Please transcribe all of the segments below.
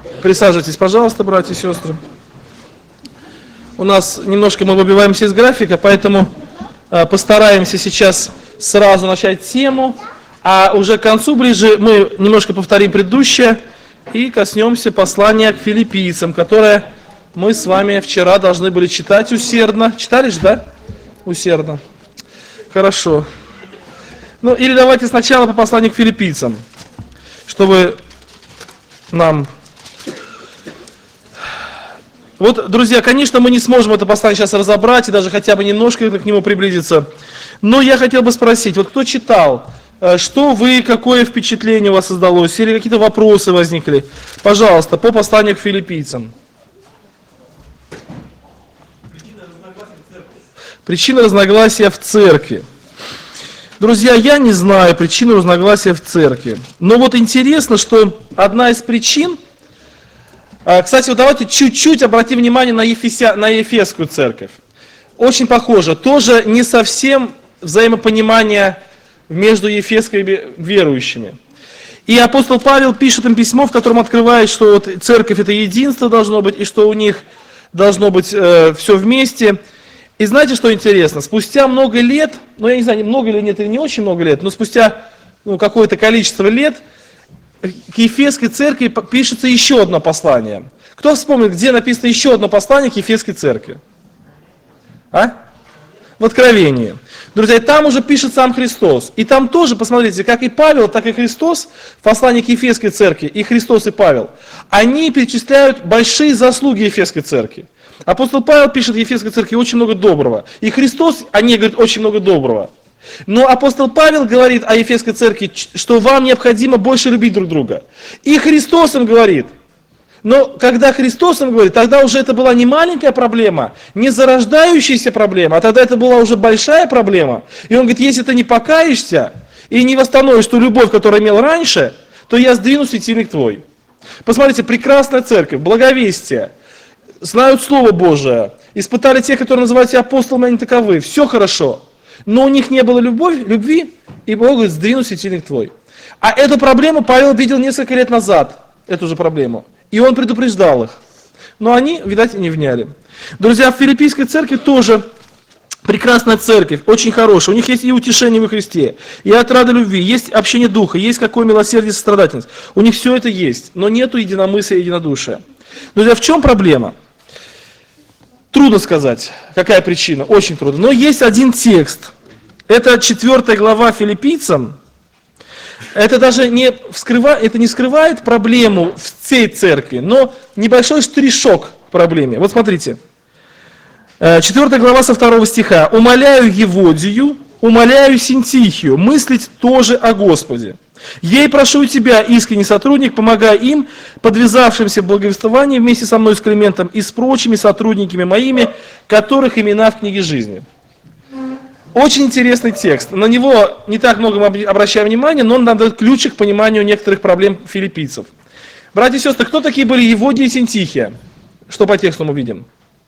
Присаживайтесь, пожалуйста, братья и сестры. У нас немножко мы выбиваемся из графика, поэтому постараемся сейчас сразу начать тему, а уже к концу ближе мы немножко повторим предыдущее и коснемся послания к филиппийцам, которое мы с вами вчера должны были читать усердно. Читали же, да? Усердно. Хорошо. Ну, или давайте сначала по посланию к филиппийцам, чтобы нам... Вот, друзья, конечно, мы не сможем это послание сейчас разобрать и даже хотя бы немножко к нему приблизиться. Но я хотел бы спросить, вот кто читал, что вы, какое впечатление у вас создалось, или какие-то вопросы возникли? Пожалуйста, по посланию к филиппийцам. Причина разногласия в церкви. Друзья, я не знаю причину разногласия в церкви. Но вот интересно, что одна из причин... Кстати, вот давайте чуть-чуть обратим внимание на Ефесскую церковь. Очень похоже. Тоже не совсем взаимопонимание между ефесскими верующими. И апостол Павел пишет им письмо, в котором открывает, что вот церковь это единство должно быть, и что у них должно быть все вместе. И знаете, что интересно? Спустя много лет, ну я не знаю, много или нет, или не очень много лет, но спустя какое-то количество лет, к Ефесской церкви пишется еще одно послание. Кто вспомнит, где написано еще одно послание к Ефесской церкви? В Откровении. Друзья, там уже пишет сам Христос. И там тоже, посмотрите, как и Павел, так и Христос, в послании к Ефесской церкви, и Христос, и Павел, они перечисляют большие заслуги Ефесской церкви. Апостол Павел пишет в Ефесской церкви очень много доброго. И Христос о ней говорит очень много доброго. Но апостол Павел говорит о Ефесской церкви, что вам необходимо больше любить друг друга. И Христос им говорит. Но когда Христос им говорит, тогда уже это была не маленькая проблема, не зарождающаяся проблема, а тогда это была уже большая проблема. И он говорит, если ты не покаешься и не восстановишь ту любовь, которую имел раньше, то я сдвину светильник твой. Посмотрите, прекрасная церковь, благовестие, знают Слово Божие, испытали тех, которые называют себя апостолами, они таковы, все хорошо. Но у них не было любви, и Бог говорит, сдвину светильник твой. А эту проблему Павел видел несколько лет назад, эту же проблему. И он предупреждал их. Но они, видать, не вняли. Друзья, в Филиппийской церкви тоже прекрасная церковь, очень хорошая. У них есть и утешение во Христе, и отрада любви, есть общение духа, есть какое милосердие и сострадательность. У них все это есть, но нету единомыслия и единодушия. Друзья, в чем проблема? Трудно сказать, какая причина, очень трудно. Но есть один текст. Это 4 глава Филиппийцам. Это даже не скрывает проблему всей церкви, но небольшой штришок к проблеме. Вот смотрите. 4 глава со 2 стиха. «Умоляю Еводию, умоляю Синтихию мыслить тоже о Господе. Ей прошу тебя, искренний сотрудник, помогай им, подвязавшимся в благовествовании вместе со мной с Климентом и с прочими сотрудниками моими, которых имена в книге жизни». Очень интересный текст. На него не так много мы обращаем внимания, но он нам дает ключик к пониманию некоторых проблем филиппийцев. Братья и сестры, кто такие были Еводия и Синтихия? Что по тексту мы видим?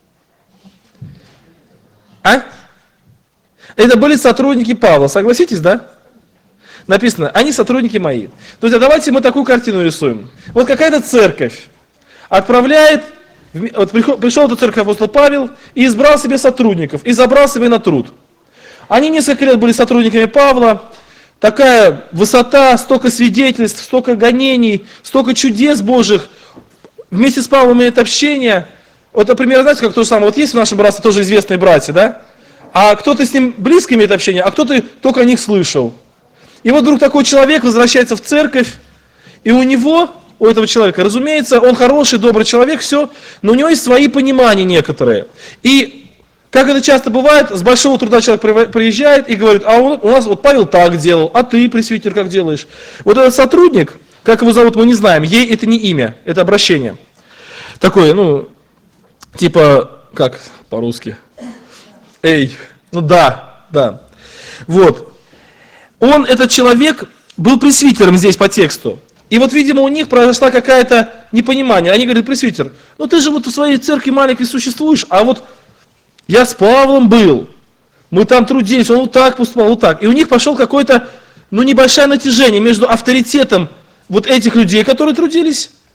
Это были сотрудники Павла, согласитесь, да? Написано, они сотрудники мои. Друзья, давайте мы такую картину рисуем. Вот какая-то церковь отправляет, вот пришел в эту церковь апостол Павел и избрал себе сотрудников, и забрал себе на труд. Они несколько лет были сотрудниками Павла, такая высота, столько свидетельств, столько гонений, столько чудес Божьих. Вместе с Павлом имеет общение. Вот, например, знаете, как то же самое, вот есть в нашем братстве тоже известные братья, да? А кто-то с ним близко имеет общение, а кто-то только о них слышал. И вот вдруг такой человек возвращается в церковь, и у этого человека, разумеется, он хороший, добрый человек, все, но у него есть свои понимания некоторые. И как это часто бывает, с большого труда человек приезжает и говорит, а у нас вот Павел так делал, а ты, пресвитер, как делаешь? Вот этот сотрудник, как его зовут, мы не знаем, ей это не имя, это обращение. Такое, типа, как по-русски? Эй, да. Вот. Этот человек, был пресвитером здесь по тексту. И вот, видимо, у них произошла какая-то непонимание. Они говорят, пресвитер, ты же вот в своей церкви маленькой существуешь, а вот я с Павлом был, мы там трудились, он вот так поступал, вот так. И у них пошел какое-то, небольшое натяжение между авторитетом вот этих людей, которые трудились,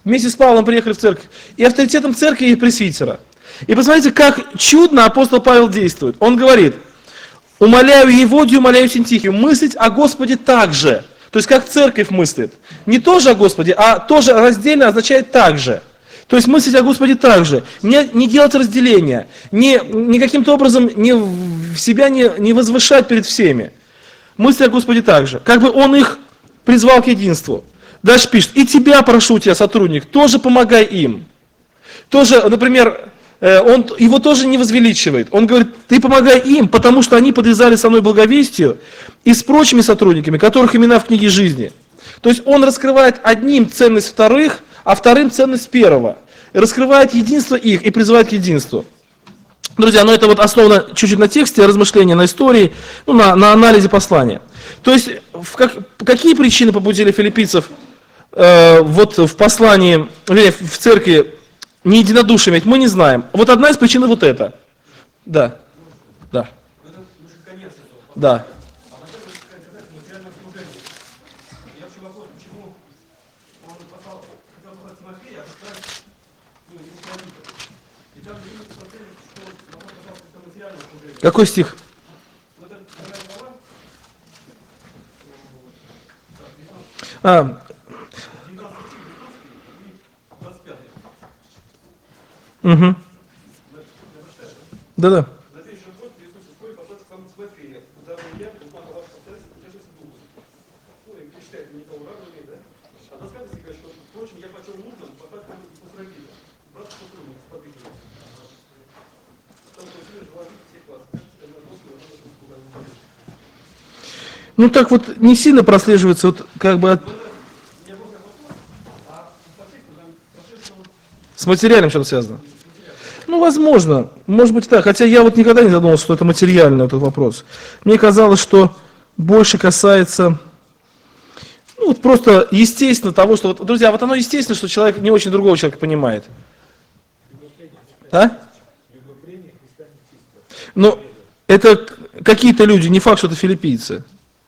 вместе с Павлом приехали в церковь, и авторитетом церкви и пресвитера. И посмотрите, как чудно апостол Павел действует. Он говорит: умоляю Еводию, умоляю Синтихию мыслить о Господе так же. То есть как церковь мыслит. Не тоже о Господе, а тоже раздельно означает так же. То есть мыслить о Господе так же. Не делать разделения. Не каким-то образом себя не возвышать перед всеми. Мыслить о Господе так же. Как бы он их призвал к единству. Дальше пишет: и тебя прошу тебя, сотрудник, тоже помогай им. Тоже, например, он его тоже не возвеличивает. Он говорит: ты помогай им, потому что они подвязали со мной благовестию и с прочими сотрудниками, которых имена в книге жизни. То есть он раскрывает одним ценность вторых, а вторым ценность первого. И раскрывает единство их и призывает к единству. Друзья, это вот основано чуть-чуть на тексте, размышления на истории, на анализе послания. То есть, какие причины побудили филиппийцев вот в послании, в церкви не единодушием, ведь мы не знаем. Вот одна из причин вот это. Да. Да. Да. Какой стих? Угу. Да-да. Так вот не сильно прослеживается вот как бы с материальным что-то связано. Возможно, может быть так. Хотя я вот никогда не задумывался, что это материальный этот вопрос. Мне казалось, что больше касается, просто естественно того, что, друзья, вот оно естественно, что человек не очень другого человека понимает. А? Но это какие-то люди, не факт, что это филиппийцы.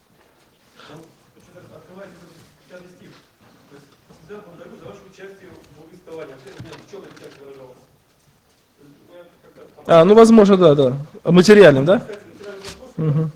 Возможно, да. Материальным, да? Угу.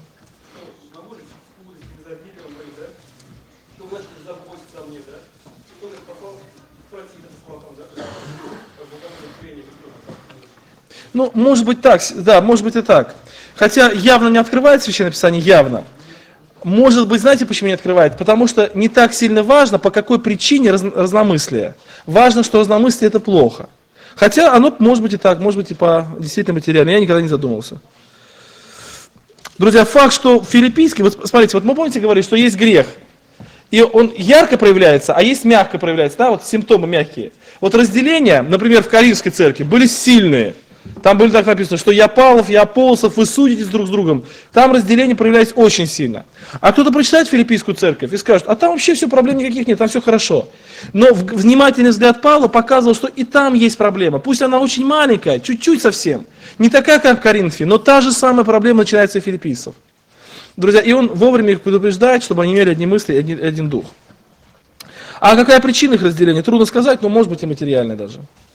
Может быть так, да, может быть и так. Хотя явно не открывает Священное Писание, явно. Может быть, знаете, почему не открывает? Потому что не так сильно важно, по какой причине разномыслие. Важно, что разномыслие это плохо. Хотя оно может быть и так, может быть и по действительно материально. Я никогда не задумывался. Друзья, факт, что филиппийский, вот смотрите, вот мы помните говорили, что есть грех. И он ярко проявляется, а есть мягко проявляется, да, вот симптомы мягкие. Вот разделения, например, в Коринфской церкви были сильные. Там было так написано, что я Павлов, я Аполлосов, вы судитесь друг с другом. Там разделение проявляется очень сильно. А кто-то прочитает филиппийскую церковь и скажет: а там вообще все проблем никаких нет, там все хорошо. Но внимательный взгляд Павла показывал, что и там есть проблема. Пусть она очень маленькая, чуть-чуть совсем. Не такая, как в Коринфе, но та же самая проблема начинается у филиппийцев. Друзья, и он вовремя их предупреждает, чтобы они имели одни мысли и один дух. А какая причина их разделения? Трудно сказать, но может быть и материальная даже.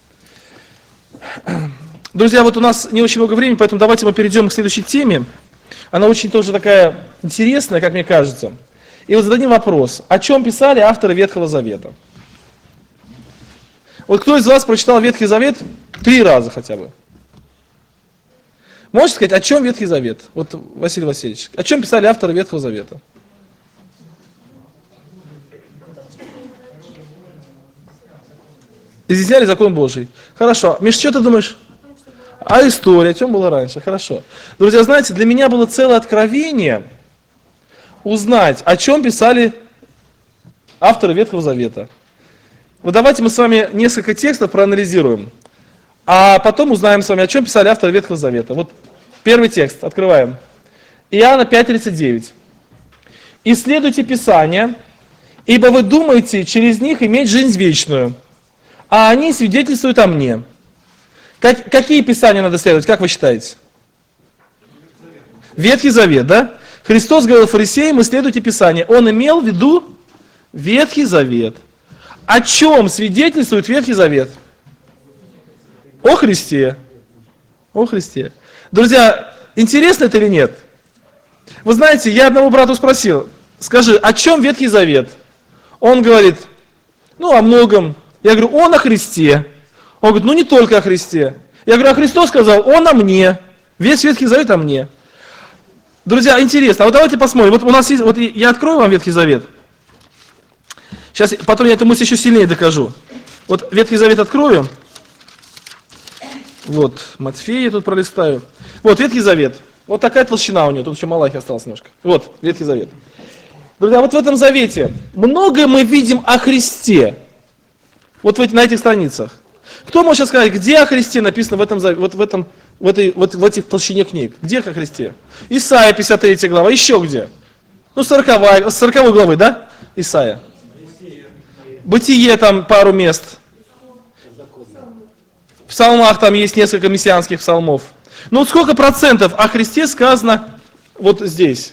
Друзья, вот у нас не очень много времени, поэтому давайте мы перейдем к следующей теме. Она очень тоже такая интересная, как мне кажется. И вот зададим вопрос: о чем писали авторы Ветхого Завета? Вот кто из вас прочитал Ветхий Завет 3 раза хотя бы? Можете сказать, о чем Ветхий Завет? Вот, Василий Васильевич, о чем писали авторы Ветхого Завета? Изъясняли закон Божий. Хорошо. Миш, что ты думаешь? А история, о чем было раньше? Хорошо. Друзья, знаете, для меня было целое откровение узнать, о чем писали авторы Ветхого Завета. Вот давайте мы с вами несколько текстов проанализируем, а потом узнаем с вами, о чем писали авторы Ветхого Завета. Вот первый текст, открываем. Иоанна 5:39. «Исследуйте Писания, ибо вы думаете через них иметь жизнь вечную, а они свидетельствуют о мне». Какие Писания надо исследовать, как вы считаете? Ветхий Завет, да? Христос говорил фарисеям: исследуйте Писание. Он имел в виду Ветхий Завет. о чем свидетельствует Ветхий Завет? О Христе. О Христе. Друзья, интересно это или нет? Вы знаете, я одного брата спросил, скажи, о чем Ветхий Завет? Он говорит, о многом. Я говорю, он о Христе. Он говорит, не только о Христе. Я говорю, а Христос сказал, он о мне. Весь Ветхий Завет о мне. Друзья, интересно, а вот давайте посмотрим. Вот у нас есть, вот я открою вам Ветхий Завет. Сейчас, потом я эту мысль еще сильнее докажу. Вот Ветхий Завет открою. Вот, Матфея тут пролистаю. Вот, Ветхий Завет. Вот такая толщина у него, тут еще Малахи осталось немножко. Вот, Ветхий Завет. Друзья, вот в этом Завете многое мы видим о Христе. Вот на этих страницах. Кто может сейчас сказать, где о Христе написано в этом Завете, в этих толщине книг? Где о Христе? Исайя, 53 глава, еще где? 40 главы, да? Исайя. Бытие там пару мест. В псалмах там есть несколько мессианских псалмов. Вот сколько процентов о Христе сказано вот здесь?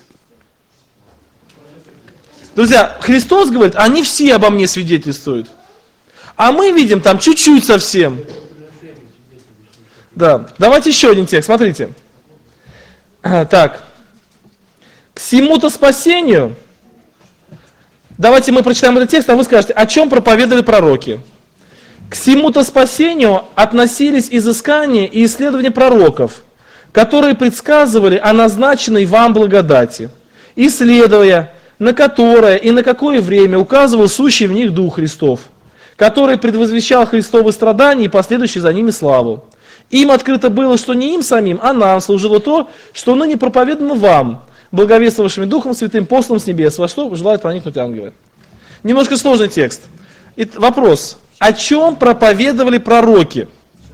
Друзья, Христос говорит, они все обо мне свидетельствуют. А мы видим там чуть-чуть совсем. Да, давайте еще один текст, смотрите. Так, к всему-то спасению. Давайте мы прочитаем этот текст, а вы скажете, о чем проповедовали пророки. К всему-то спасению относились изыскания и исследования пророков, которые предсказывали о назначенной вам благодати, исследуя, на которое и на какое время указывал сущий в них Дух Христов, который предвозвещал Христовы страдания и последующие за ними славу. Им открыто было, что не им самим, а нам служило то, что ныне проповедано вам, благовествовавшими Духом Святым, послом с небес, во что желают проникнуть ангелы. Немножко сложный текст. И вопрос. О чем проповедовали пророки?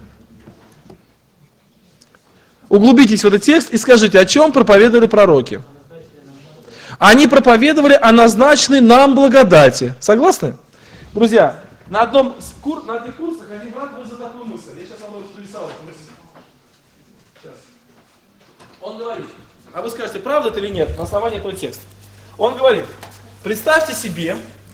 Углубитесь в этот текст и скажите, о чем проповедовали пророки? Они проповедовали о назначенной нам благодати. Согласны? Друзья, на одних курсах один брат выразил такую мысль. Я сейчас вам написал эту мысль. Сейчас. Он говорит, а вы скажете, правда это или нет, на основании этого текста. Он говорит, представьте себе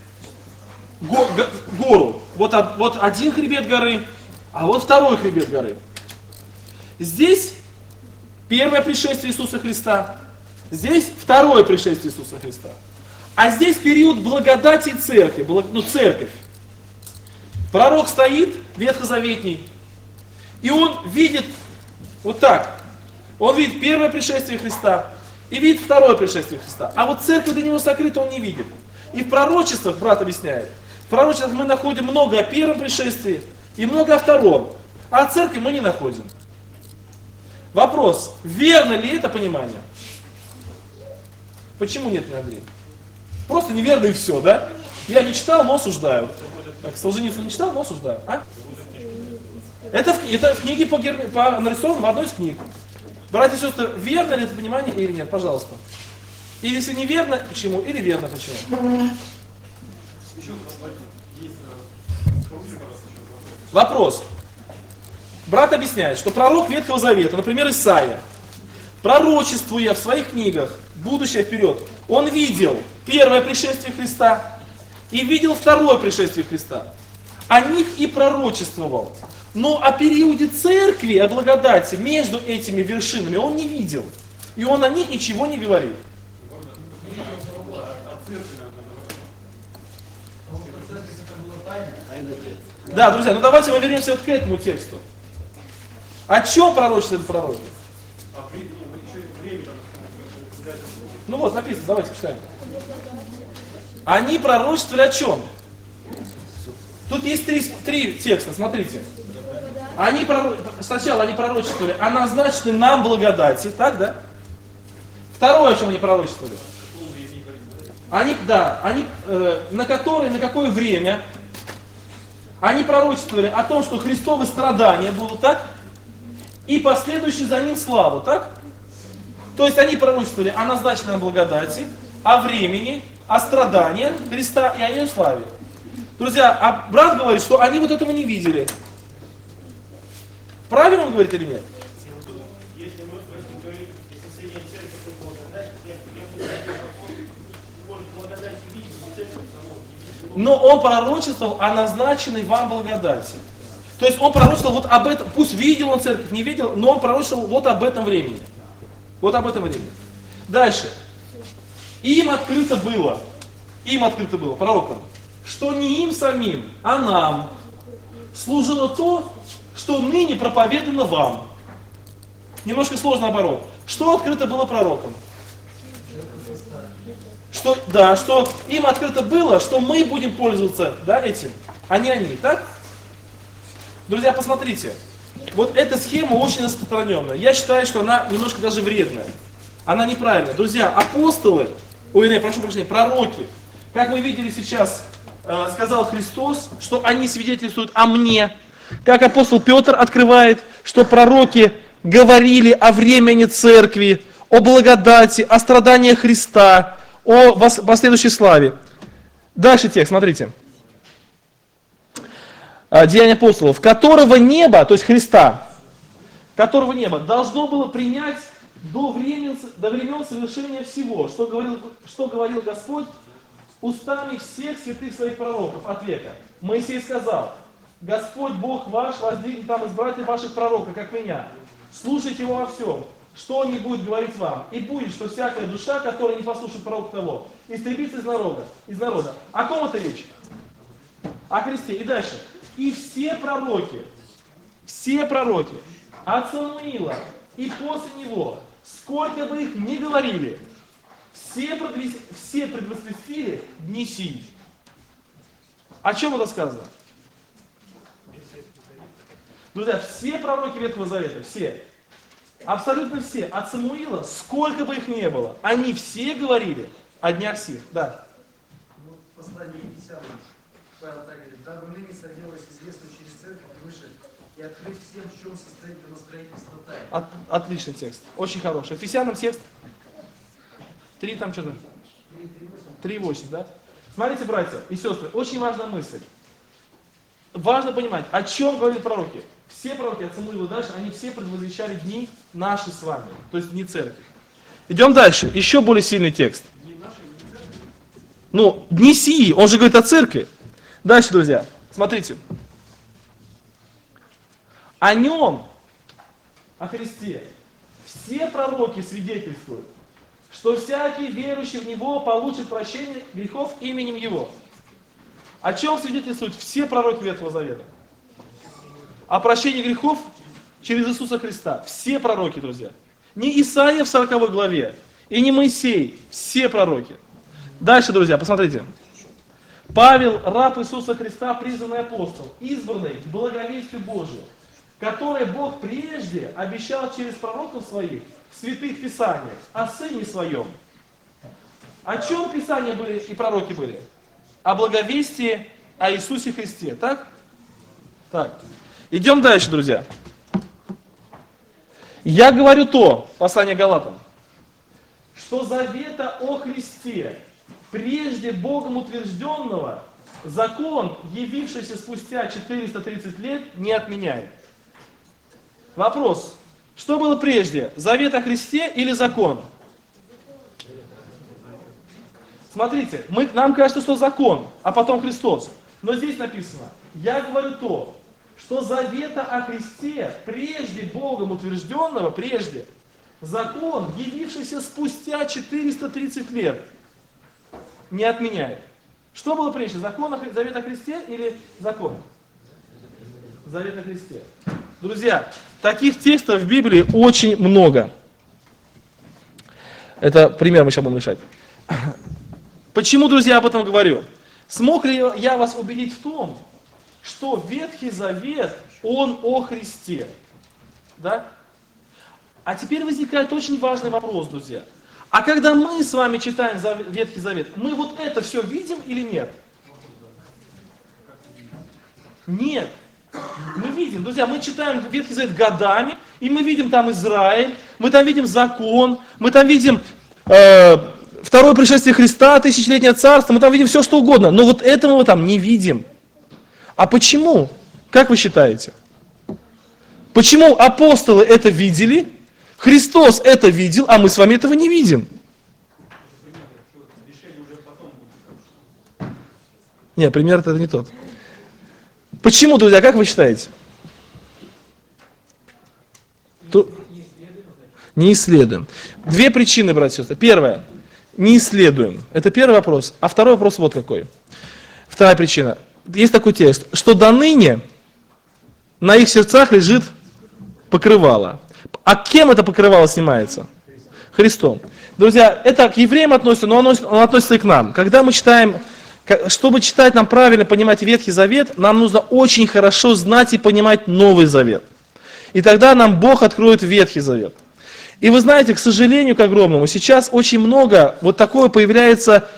гору. Вот один хребет горы, а вот второй хребет горы. Здесь первое пришествие Иисуса Христа, здесь второе пришествие Иисуса Христа. А здесь период благодати церкви, церковь. Пророк стоит, ветхозаветний, и он видит вот так. Он видит первое пришествие Христа и видит второе пришествие Христа. А вот церковь для него сокрыта, он не видит. И в пророчествах, брат объясняет, в пророчествах мы находим много о первом пришествии и много о втором. А о церкви мы не находим. Вопрос, верно ли это понимание? Почему нет, Андрей? Просто неверно и все, да? Я не читал, но осуждаю. Так, Солженицын не читал, но осуждаю. А? Это в книге нарисовано в одной из книг. Братья и сестры, верно ли это понимание или нет? Пожалуйста. И если неверно, почему? Или верно, почему? Вопрос. Брат объясняет, что пророк Ветхого Завета, например, Исайя, пророчествуя в своих книгах будущее вперед, он видел первое пришествие Христа и видел второе пришествие Христа. О них и пророчествовал. Но о периоде церкви, о благодати между этими вершинами он не видел. И он о них ничего не говорил. Да, друзья, давайте мы вернемся вот к этому тексту. О чем пророчествуют пророки? Написано, давайте почитаем. Они пророчествовали о чем? Тут есть три текста, смотрите. Сначала они пророчествовали о назначенной нам благодати, так, да? Второе, о чем они пророчествовали? На какое время? Они пророчествовали о том, что Христовы страдания будут, так? И последующие за ним славу, так? То есть они пророчествовали о назначенной нам благодати, о времени, о страданиях Христа и о нем славе. Друзья, а брат говорит, что они вот этого не видели. Правильно он говорит или нет? Но он пророчествовал о назначенной вам благодати. То есть он пророчествовал вот об этом, пусть видел он церковь, не видел, но он пророчествовал вот об этом времени. Вот об этом времени. Дальше. Им открыто было, пророкам, что не им самим, а нам служило то, что ныне проповедано вам. Немножко сложно оборот. Что открыто было пророкам? Что им открыто было, что мы будем пользоваться, этим, а не они, так? Друзья, посмотрите. Вот эта схема очень распространенная. Я считаю, что она немножко даже вредная. Она неправильная. Друзья, апостолы, пророки, как мы видели сейчас, сказал Христос, что они свидетельствуют о мне. Как апостол Петр открывает, что пророки говорили о времени церкви, о благодати, о страданиях Христа, о последующей славе. Дальше текст, смотрите. Деяния апостолов, которого небо, то есть Христа, которого небо должно было принять до времен совершения всего, что говорил Господь устами всех святых своих пророков от века. Моисей сказал: Господь Бог ваш воздвигнет там из братьев ваших пророков, как меня. Слушайте его во всем, что он не будет говорить вам. И будет, что всякая душа, которая не послушает пророка того, истребится из народа. О ком это речь? О Христе. И дальше. И все пророки, от Самуила и после него, сколько бы их ни говорили, все предвосвестили дни сии. О чем это сказано? Друзья, все пророки Ветхого Завета, все, абсолютно все, от Самуила, сколько бы их ни было, они все говорили о днях сих. Да. В послании Ефесянам Павел так говорит: дабы ныне соделалось известно через церковь выше и открыть всем, в чем состоит домостроительство тайны. Отличный текст, очень хороший. Ефесянам текст 3 там что-то? 3:8, да? Смотрите, братья и сестры, очень важная мысль. Важно понимать, о чем говорят пророки. Все пророки от Самуила дальше, они все предвозвещали дни наши с вами, то есть дни церкви. Идем дальше, еще более сильный текст. Дни сии, он же говорит о церкви. Дальше, друзья, смотрите. О нем, о Христе, все пророки свидетельствуют, что всякий верующий в Него получит прощение грехов именем Его. О чем свидетельствуют все пророки Ветхого Завета? О прощении грехов через Иисуса Христа. Все пророки, друзья. Не Исаия в 40 главе, и не Моисей. Все пророки. Дальше, друзья, посмотрите. Павел, раб Иисуса Христа, призванный апостол, избранный к благовестию Божию, который Бог прежде обещал через пророков своих в святых Писаниях о Сыне Своем. О чем Писания были и пророки были? О благовестии о Иисусе Христе. Так? Так. Идем дальше, друзья. Я говорю то, послание Галатам, что завета о Христе, прежде Богом утвержденного, закон, явившийся спустя 430 лет, не отменяет. Вопрос. Что было прежде? Завет о Христе или закон? Смотрите, нам кажется, что закон, а потом Христос. Но здесь написано: я говорю то, что завета о Христе, прежде Богом утвержденного, закон, явившийся спустя 430 лет, не отменяет. Что было прежде? Завет о Христе или закон? Завет о Христе. Друзья, таких текстов в Библии очень много. Это пример мы сейчас будем решать. Почему, друзья, об этом говорю? Смог ли я вас убедить в том, что Ветхий Завет, он о Христе? Да? А теперь возникает очень важный вопрос, друзья. А когда мы с вами читаем Ветхий Завет, мы вот это все видим или нет? Нет. Мы видим, друзья, мы читаем Ветхий Завет годами, и мы видим там Израиль, мы там видим закон, мы там видим второе пришествие Христа, тысячелетнее царство, мы там видим все, что угодно, но вот этого мы там не видим. А почему? Как вы считаете? Почему апостолы это видели, Христос это видел, а мы с вами этого не видим? Нет, пример это не тот. Почему, друзья, как вы считаете? Не исследуем. Две причины, братья и сестры. Первое. Не исследуем. Это первый вопрос. А второй вопрос вот какой. Вторая причина. Есть такой текст, что до ныне на их сердцах лежит покрывало. А кем это покрывало снимается? Христом. Друзья, это к евреям относится, но оно относится и к нам. Когда мы читаем, чтобы читать, нам правильно понимать Ветхий Завет, нам нужно очень хорошо знать и понимать Новый Завет. И тогда нам Бог откроет Ветхий Завет. И вы знаете, к сожалению, к огромному, сейчас очень много вот такое появляется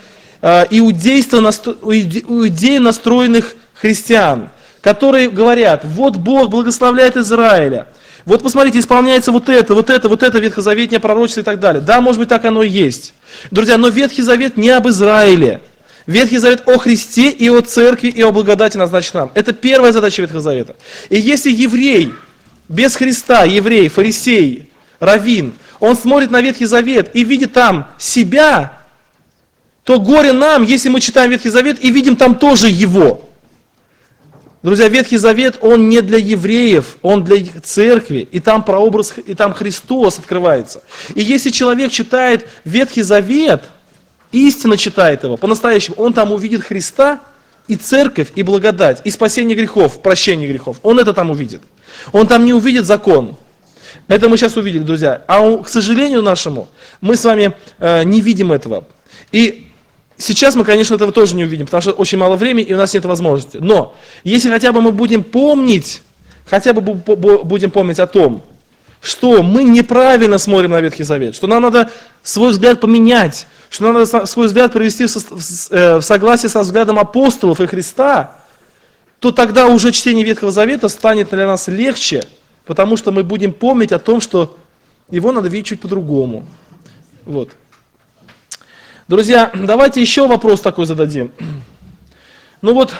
иудеи настроенных христиан, которые говорят, вот Бог благословляет Израиля, вот посмотрите, исполняется вот это ветхозаветное пророчество и так далее. Да, может быть, так оно и есть. Друзья, но Ветхий Завет не об Израиле. Ветхий Завет о Христе и о Церкви и о благодати назначен нам. Это первая задача Ветхого Завета. И если еврей без Христа, еврей, фарисей, раввин, он смотрит на Ветхий Завет и видит там себя, то горе нам, если мы читаем Ветхий Завет и видим там тоже его. Друзья, Ветхий Завет, он не для евреев, он для церкви, и там прообраз, и там Христос открывается. И если человек читает Ветхий Завет, истинно читает его, по-настоящему, он там увидит Христа, и церковь, и благодать, и спасение грехов, прощение грехов. Он это там увидит. Он там не увидит закон. Это мы сейчас увидели, друзья. А к сожалению нашему, мы с вами не видим этого. И сейчас мы, конечно, этого тоже не увидим, потому что очень мало времени, и у нас нет возможности. Но если хотя бы мы будем помнить, будем помнить о том, что мы неправильно смотрим на Ветхий Завет, что нам надо свой взгляд поменять, что нам надо свой взгляд привести в согласие со взглядом апостолов и Христа, то тогда уже чтение Ветхого Завета станет для нас легче, потому что мы будем помнить о том, что его надо видеть чуть по-другому. Вот. Друзья, давайте еще вопрос такой зададим. Ну вот,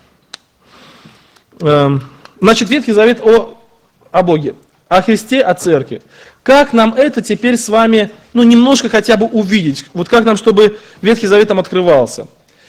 значит, Ветхий Завет о Боге, о Христе, о Церкви. Как нам это теперь с вами, немножко хотя бы увидеть? Вот как нам, чтобы Ветхий Завет там открывался?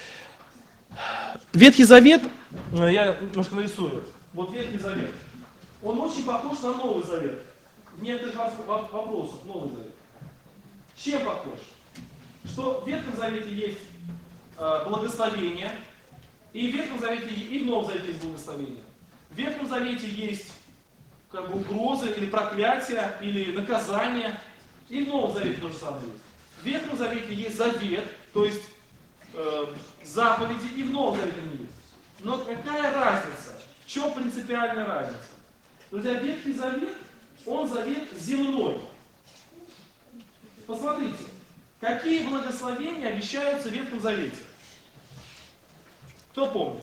Ветхий Завет, я немножко нарисую. Вот Ветхий Завет. Он очень похож на Новый Завет. Нет вопросов, Новый Завет. Чем похож? Что в Ветхом Завете есть благословение, и в Ветхом Завете, и в Новом Завете есть благословение. В Ветхом Завете есть угрозы, или проклятия, или наказания, и в Новом Завете то же самое есть. В Ветхом Завете есть завет, то есть заповеди, и в Новом Завете не есть. Но какая разница? В чем принципиальная разница? Друзья, Ветхий Завет, он завет земной. Посмотрите. Какие благословения обещаются в Ветхом Завете? Кто помнит?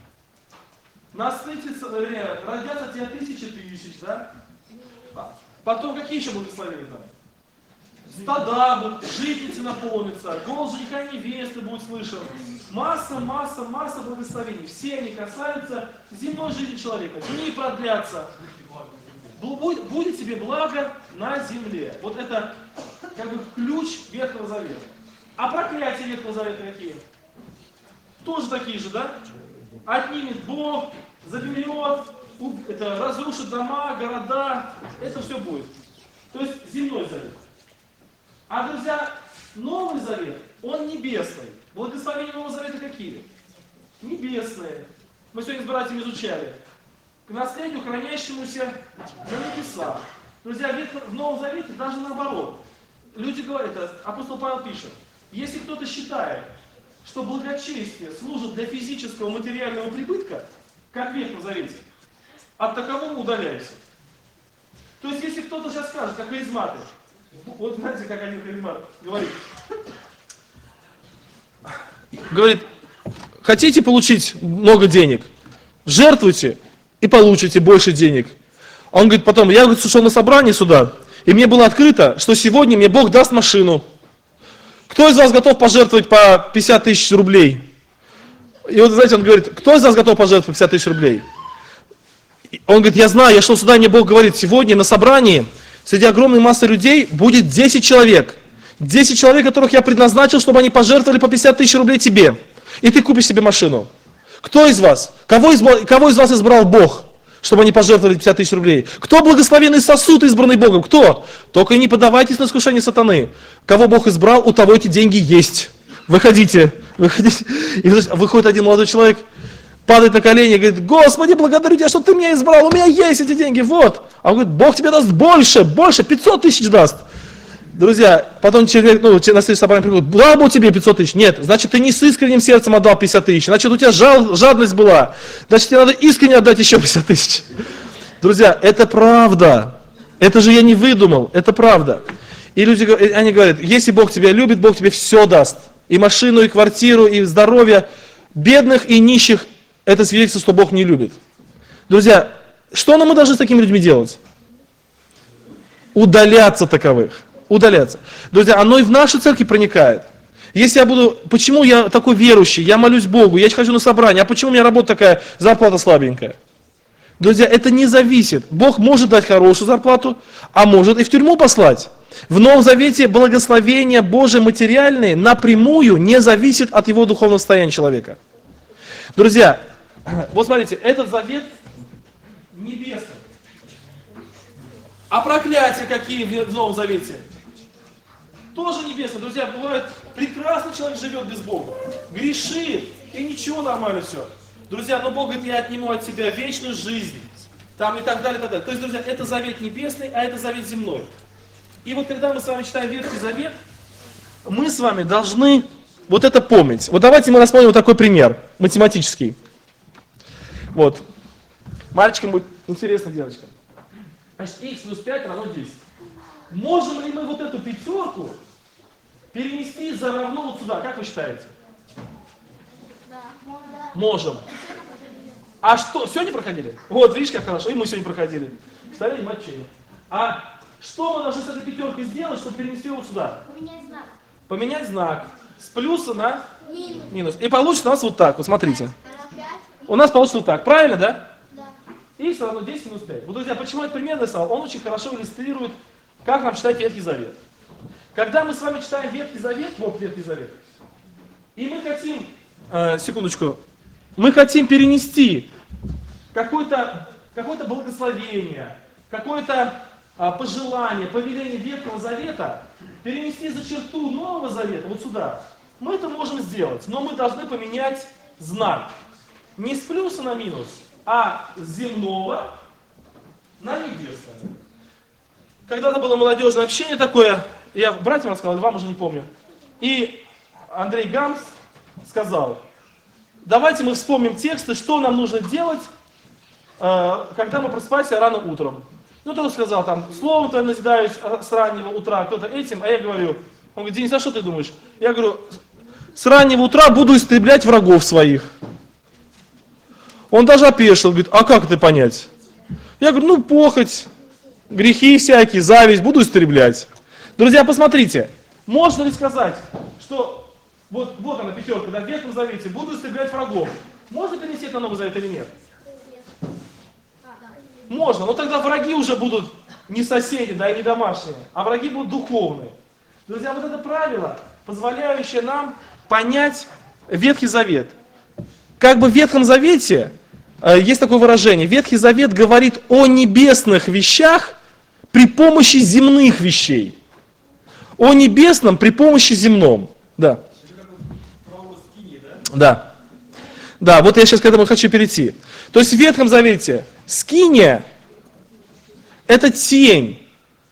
Родятся тебя тысячи тысяч, да? Потом какие еще благословения там? Стада будут, житницы наполнятся, голос жениха и невесты будет слышен. Масса благословений. Все они касаются земной жизни человека. Дни продлятся. Будет тебе благо на земле. Вот это ключ Ветхого Завета. А проклятия Ветхого Завета какие? Тоже такие же, да? Отнимет Бог, заберет, разрушит дома, города. Это все будет. То есть земной завет. А, друзья, Новый Завет, он небесный. Благословения Нового Завета какие? Небесные. Мы сегодня с братьями изучали. К наследию, хранящемуся на небесах. Друзья, в Новом Завете даже наоборот. Люди говорят, апостол Павел пишет, если кто-то считает, что благочестие служит для физического материального прибытка, как в Ветхом Завете, от такового удаляйся. То есть, если кто-то сейчас скажет, как харизматы, вот знаете, как один харизмат говорит, хотите получить много денег, жертвуйте и получите больше денег. Он говорит потом, я шел на собрание сюда, и мне было открыто, что сегодня мне Бог даст машину. Кто из вас готов пожертвовать по 50 тысяч рублей? И вот, знаете, он говорит, кто из вас готов пожертвовать по 50 тысяч рублей? Он говорит, я знаю, я шел сюда, и мне Бог говорит, сегодня на собрании среди огромной массы людей будет 10 человек. 10 человек, которых я предназначил, чтобы они пожертвовали по 50 тысяч рублей тебе. И ты купишь себе машину. Кто из вас? Кого из вас избрал Бог, чтобы они пожертвовали 50 тысяч рублей? Кто благословенный сосуд, избранный Богом? Кто? Только не поддавайтесь на искушение сатаны. Кого Бог избрал, у того эти деньги есть. Выходите. И выходит один молодой человек, падает на колени и говорит: Господи, благодарю Тебя, что Ты меня избрал, у меня есть эти деньги, вот. А он говорит: Бог тебе даст больше, 500 тысяч даст. Друзья, потом человек, на следующее собрание приходит: дал бы тебе 500 тысяч? Нет, значит, ты не с искренним сердцем отдал 50 тысяч, значит, у тебя жадность была, значит, тебе надо искренне отдать еще 50 тысяч. Друзья, это правда, это же я не выдумал, это правда. И люди, они говорят: если Бог тебя любит, Бог тебе все даст, и машину, и квартиру, и здоровье. Бедных и нищих — это свидетельство, что Бог не любит. Друзья, что мы должны с такими людьми делать? Удаляться таковых. Удаляться. Друзья, оно и в нашей церкви проникает. Если я буду, почему я такой верующий, я молюсь Богу, я хожу на собрание, а почему у меня работа такая, зарплата слабенькая? Друзья, это не зависит. Бог может дать хорошую зарплату, а может и в тюрьму послать. В Новом Завете благословения Божие материальные напрямую не зависят от его духовного состояния человека. Друзья, вот смотрите, этот завет небесный. А проклятия какие в Новом Завете? Тоже небесные. Друзья, бывает, прекрасно человек живет без Бога. Грешит, и ничего, нормально все. Друзья, но Бог говорит: я отниму от тебя вечную жизнь. Там и так далее, и так далее. То есть, друзья, это завет небесный, а это завет земной. И вот когда мы с вами читаем Ветхий Завет, мы с вами должны вот это помнить. Вот давайте мы рассмотрим вот такой пример, математический. Вот. Мальчикам будет интересно, девочкам. Значит, x плюс 5 равно 10. Можем ли мы вот эту пятерку перенести заравно вот сюда? Как вы считаете? Да. Можем. А что, сегодня проходили? Вот, видишь, как хорошо, и мы сегодня проходили. Вставили мочение. А что мы должны с этой пятеркой сделать, чтобы перенести его сюда? Поменять знак. Поменять знак с плюса на Минус. минус. И получится у нас вот так, вот смотрите. На 5. У нас получится вот так, правильно, да? Да. X равно 10 минус 5. Вот, друзья, почему этот пример написал? Он очень хорошо иллюстрирует, как нам читать Ветхий Завет. Когда мы с вами читаем Ветхий Завет, вот Ветхий Завет, и мы хотим, секундочку, мы хотим перенести какое-то благословение, какое-то пожелание, повеление Ветхого Завета, перенести за черту Нового Завета, вот сюда, мы это можем сделать, но мы должны поменять знак. Не с плюса на минус, а с земного на небесное. Когда-то было молодежное общение такое, я братьям рассказал, вам уже не помню. И Андрей Гамс сказал: давайте мы вспомним тексты, что нам нужно делать, когда мы просыпаемся рано утром. Ну, кто-то сказал, там, словом твоим назидаюсь с раннего утра, кто-то этим, а я говорю, он говорит: Денис, а что ты думаешь? Я говорю: с раннего утра буду истреблять врагов своих. Он даже опешил, говорит: а как это понять? Я говорю: ну, похоть, грехи всякие, зависть, буду истреблять. Друзья, посмотрите, можно ли сказать, что вот она пятерка, да, в Ветхом Завете, буду истреблять врагов. Можно перенести это на Новый Завет или нет? Можно, но тогда враги уже будут не соседи, да, и не домашние, а враги будут духовные. Друзья, вот это правило, позволяющее нам понять Ветхий Завет. Как бы в Ветхом Завете есть такое выражение: Ветхий Завет говорит о небесных вещах при помощи земных вещей. О небесном при помощи земном. Да. Да. Да, вот я сейчас к этому хочу перейти. То есть в Ветхом Завете скиния — это тень.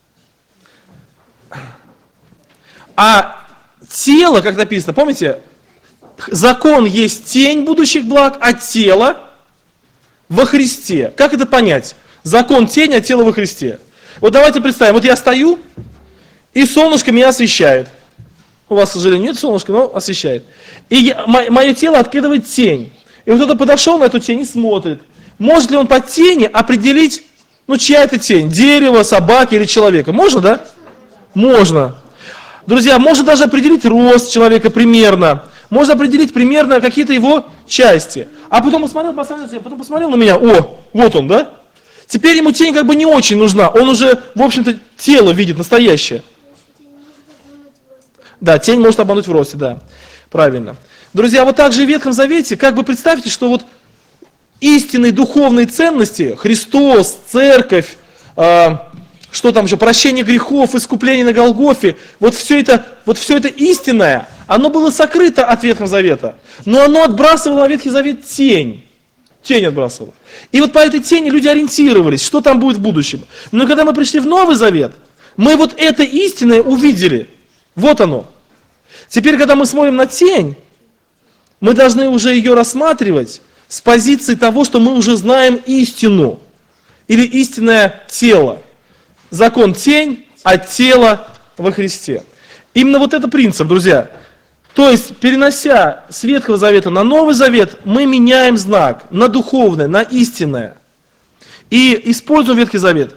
А тело, как написано, помните, закон есть тень будущих благ, а тело во Христе. Как это понять? Закон тень, а тело во Христе. Вот давайте представим, вот я стою, и солнышко меня освещает. У вас, к сожалению, нет солнышка, но освещает. И мое тело откидывает тень. И вот кто-то подошел на эту тень и смотрит. Может ли он по тени определить, чья это тень? Дерево, собаки или человека? Можно, да? Можно. Друзья, можно даже определить рост человека примерно. Можно определить примерно какие-то его части. А потом посмотрел на меня. О, вот он, да? Теперь ему тень как бы не очень нужна. Он уже, в общем-то, тело видит настоящее. Да, тень может обмануть в росте, да. Правильно. Друзья, вот так же и в Ветхом Завете, как бы представьте, что вот истинные духовные ценности, Христос, Церковь, что там еще, прощение грехов, искупление на Голгофе, вот все это истинное, оно было сокрыто от Ветхого Завета, но оно отбрасывало на Ветхий Завет тень. Тень отбрасывало. И вот по этой тени люди ориентировались, что там будет в будущем. Но когда мы пришли в Новый Завет, мы вот это истинное увидели. Вот оно. Теперь, когда мы смотрим на тень, мы должны уже ее рассматривать с позиции того, что мы уже знаем истину. Или истинное тело. Закон тень, а тело во Христе. Именно вот это принцип, друзья. То есть, перенося с Ветхого Завета на Новый Завет, мы меняем знак на духовное, на истинное. И используем Ветхий Завет.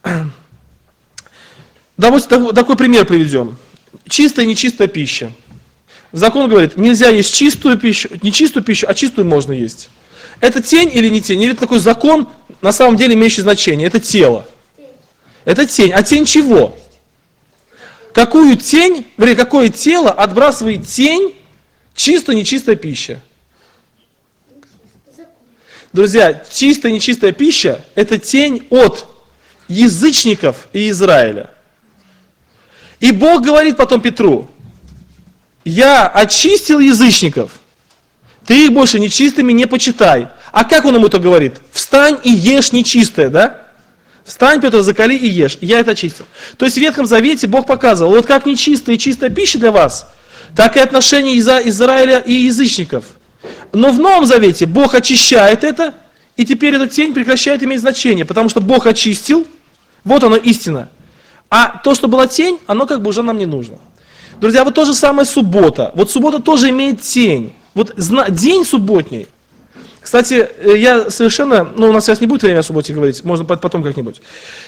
Давайте такой пример приведем. Чистая и нечистая пища. Закон говорит, нельзя есть чистую пищу, не чистую пищу, а чистую можно есть. Это тень или не тень? Или это такой закон, на самом деле имеющий значение? Это тело. Это тень. А тень чего? Какую тень, какое тело отбрасывает тень чистая, нечистая пища? Друзья, чистая, нечистая пища – это тень от язычников и Израиля. И Бог говорит потом Петру, я очистил язычников, ты их больше нечистыми не почитай. А как он ему это говорит? Встань и ешь нечистое, да? Встань, Петр, закали и ешь. Я это очистил. То есть в Ветхом Завете Бог показывал, вот как нечистая и чистая пища для вас, так и отношения Израиля и язычников. Но в Новом Завете Бог очищает это, и теперь эта тень прекращает иметь значение, потому что Бог очистил, вот оно истина. А то, что была тень, оно как бы уже нам не нужно. Друзья, вот то же самое суббота. Вот суббота тоже имеет тень. Вот день субботний. Кстати, я совершенно, у нас сейчас не будет времени о субботе говорить, можно потом как-нибудь.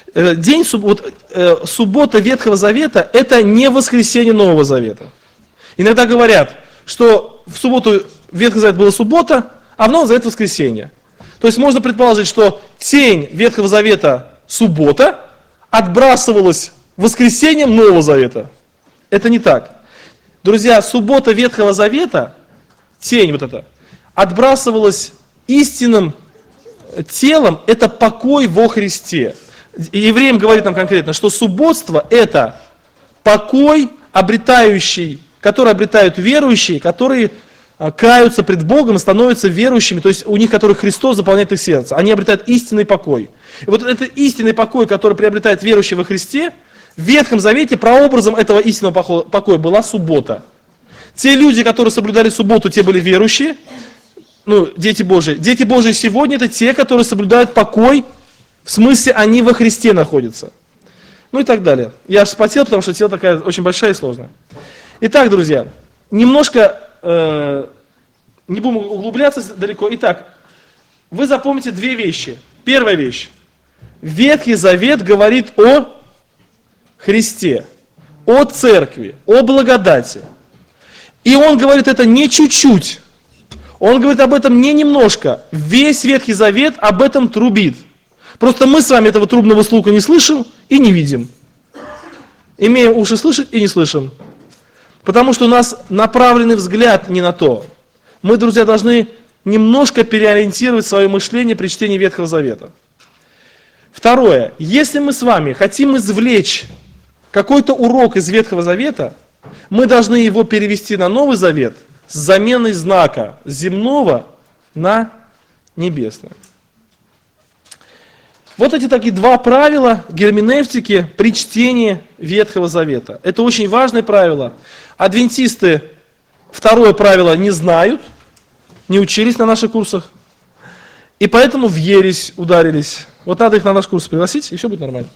Суббота Ветхого Завета – это не воскресенье Нового Завета. Иногда говорят, что в субботу Ветхого Завета была суббота, а в Новом Завете воскресенье. То есть можно предположить, что тень Ветхого Завета суббота отбрасывалась воскресеньем Нового Завета. Это не так. Друзья, суббота Ветхого Завета, тень вот эта, отбрасывалась истинным телом, это покой во Христе. И Евреям говорит нам конкретно, что субботство это покой, который обретают верующие, которые каются пред Богом и становятся верующими, то есть у них, которых Христос заполняет их сердце. Они обретают истинный покой. И вот этот истинный покой, который приобретает верующий во Христе, в Ветхом Завете прообразом этого истинного покоя была суббота. Те люди, которые соблюдали субботу, те были верующие, дети Божии. Дети Божии сегодня это те, которые соблюдают покой, в смысле они во Христе находятся. И так далее. Я аж вспотел, потому что тело такая очень большая и сложная. Итак, друзья, немножко, не будем углубляться далеко. Итак, вы запомните две вещи. Первая вещь. Ветхий Завет говорит о Христе, о церкви, о благодати. И он говорит это не чуть-чуть. Он говорит об этом не немножко. Весь Ветхий Завет об этом трубит. Просто мы с вами этого трубного звука не слышим и не видим. Имеем уши слышать и не слышим. Потому что у нас направленный взгляд не на то. Мы, друзья, должны немножко переориентировать свое мышление при чтении Ветхого Завета. Второе. Если мы с вами хотим извлечь какой-то урок из Ветхого Завета, мы должны его перевести на Новый Завет с заменой знака земного на небесное. Вот эти такие два правила герменевтики при чтении Ветхого Завета. Это очень важные правила. Адвентисты второе правило не знают, не учились на наших курсах, и поэтому в ересь ударились. Вот надо их на наш курс пригласить, и все будет нормально.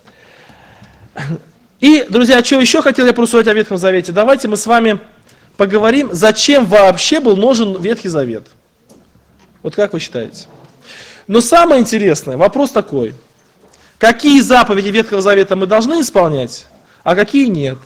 И, друзья, что еще хотел я порусовать о Ветхом Завете? Давайте мы с вами поговорим, зачем вообще был нужен Ветхий Завет. Вот как вы считаете? Но самое интересное, вопрос такой. Какие заповеди Ветхого Завета мы должны исполнять, а какие нет?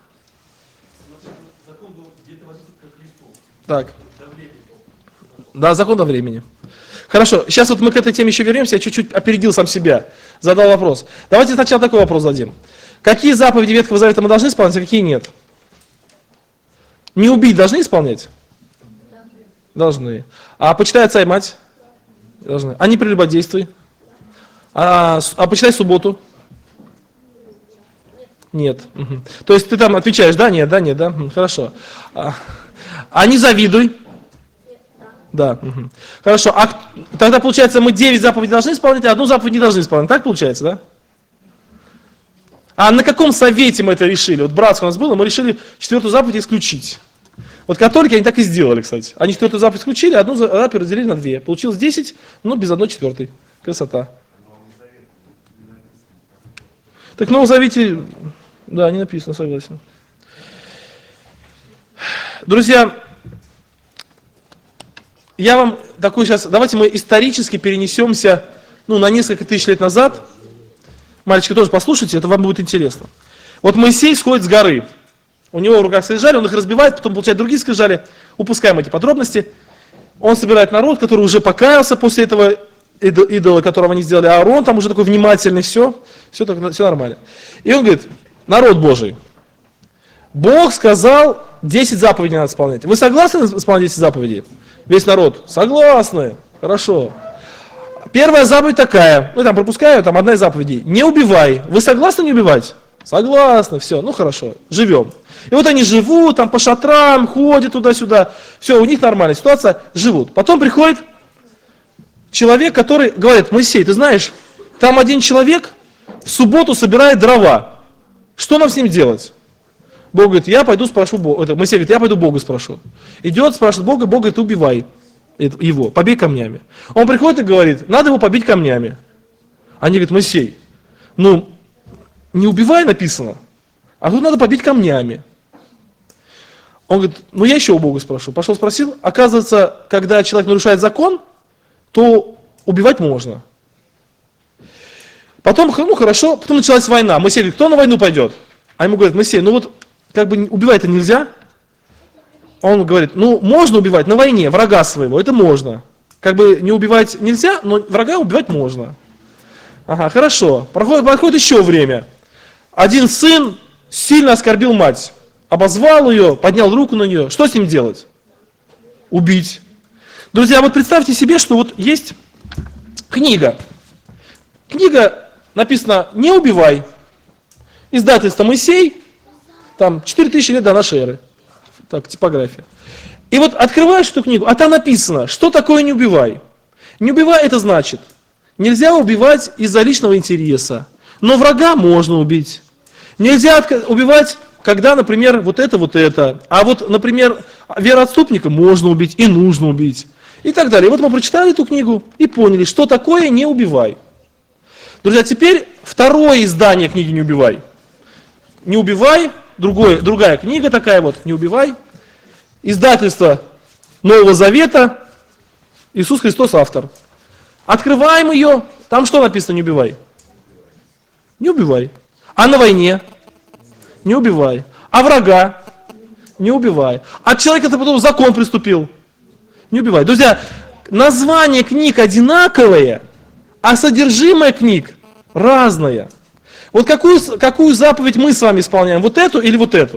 Так. Да, закон до времени. Хорошо, сейчас вот мы к этой теме еще вернемся, я чуть-чуть опередил сам себя, задал вопрос. Давайте сначала такой вопрос зададим. Какие заповеди Ветхого Завета мы должны исполнять, а какие нет? Не убить должны исполнять? Должны. А почитай отца и мать? Должны. А не прелюбодействуй? А почитай субботу? Нет. Мгм. То есть ты там отвечаешь, да, нет, да, нет, да? Хорошо. А не завидуй? Да. Мгм. Хорошо. А тогда получается мы 9 заповедей должны исполнять, а одну заповедь не должны исполнять. Так получается, да? А на каком совете мы это решили? Вот братство у нас было, мы решили 4-ю заповедь исключить. Вот католики, они так и сделали, кстати. Они 4-ю заповедь исключили, одну заповедь разделили на 2. Получилось 10, но без 1/4. Красота. Так в Новом Завете, да, не написано, согласен. Друзья, я вам такой сейчас, давайте мы исторически перенесемся, на несколько тысяч лет назад. Мальчики, тоже послушайте, это вам будет интересно. Вот Моисей сходит с горы. У него в руках скрижали, он их разбивает, потом получает другие скрижали. Упускаем эти подробности. Он собирает народ, который уже покаялся после этого идола, которого они сделали. А Аарон там уже такой внимательный, все нормально. И он говорит, народ Божий, Бог сказал, 10 заповедей надо исполнять. Вы согласны исполнять 10 заповедей? Весь народ, согласны, хорошо. Первая заповедь такая, там пропускаю, там одна из заповедей. Не убивай. Вы согласны не убивать? Согласны, все, хорошо, живем. И вот они живут, там по шатрам, ходят туда-сюда. Все, у них нормальная ситуация, живут. Потом приходит человек, который говорит, Моисей, ты знаешь, там один человек в субботу собирает дрова. Что нам с ним делать? Бог говорит, я пойду спрошу Бога. Моисей говорит, я пойду Бога спрошу. Идет, спрашивает Бога, Бог говорит, убивай его, побей камнями. Он приходит и говорит, надо его побить камнями. Они говорят, Моисей, не убивай написано, а тут надо побить камнями. Он говорит, я еще у Бога спрошу. Пошел спросил, оказывается, когда человек нарушает закон, то убивать можно. Потом, хорошо, потом началась война. Моисей говорит, кто на войну пойдет? А ему говорят, Моисей, убивать-то нельзя. Он говорит, можно убивать на войне врага своего, это можно. Не убивать нельзя, но врага убивать можно. Ага, хорошо. Проходит еще время. Один сын сильно оскорбил мать. Обозвал ее, поднял руку на нее. Что с ним делать? Убить. Друзья, вот представьте себе, что есть книга. Книга написана «Не убивай». Издательство Моисей, там 4000 лет до нашей эры. Так, типография. И открываешь эту книгу, а там написано, что такое «не убивай». Не убивай это значит, нельзя убивать из-за личного интереса, но врага можно убить. Нельзя убивать, когда, например, это. А например, вероотступника можно убить и нужно убить. И так далее. Мы прочитали эту книгу и поняли, что такое «не убивай». Друзья, теперь второе издание книги «Не убивай». «Не убивай», другая книга такая «Не убивай». Издательство Нового Завета, Иисус Христос автор. Открываем ее, там что написано «Не убивай»? Не убивай. А на войне? Не убивай. А врага? Не убивай. А человека, который потом в закон приступил? Не убивай. Друзья, названия книг одинаковые, а содержимое книг разное. Какую заповедь мы с вами исполняем? Эту или эту?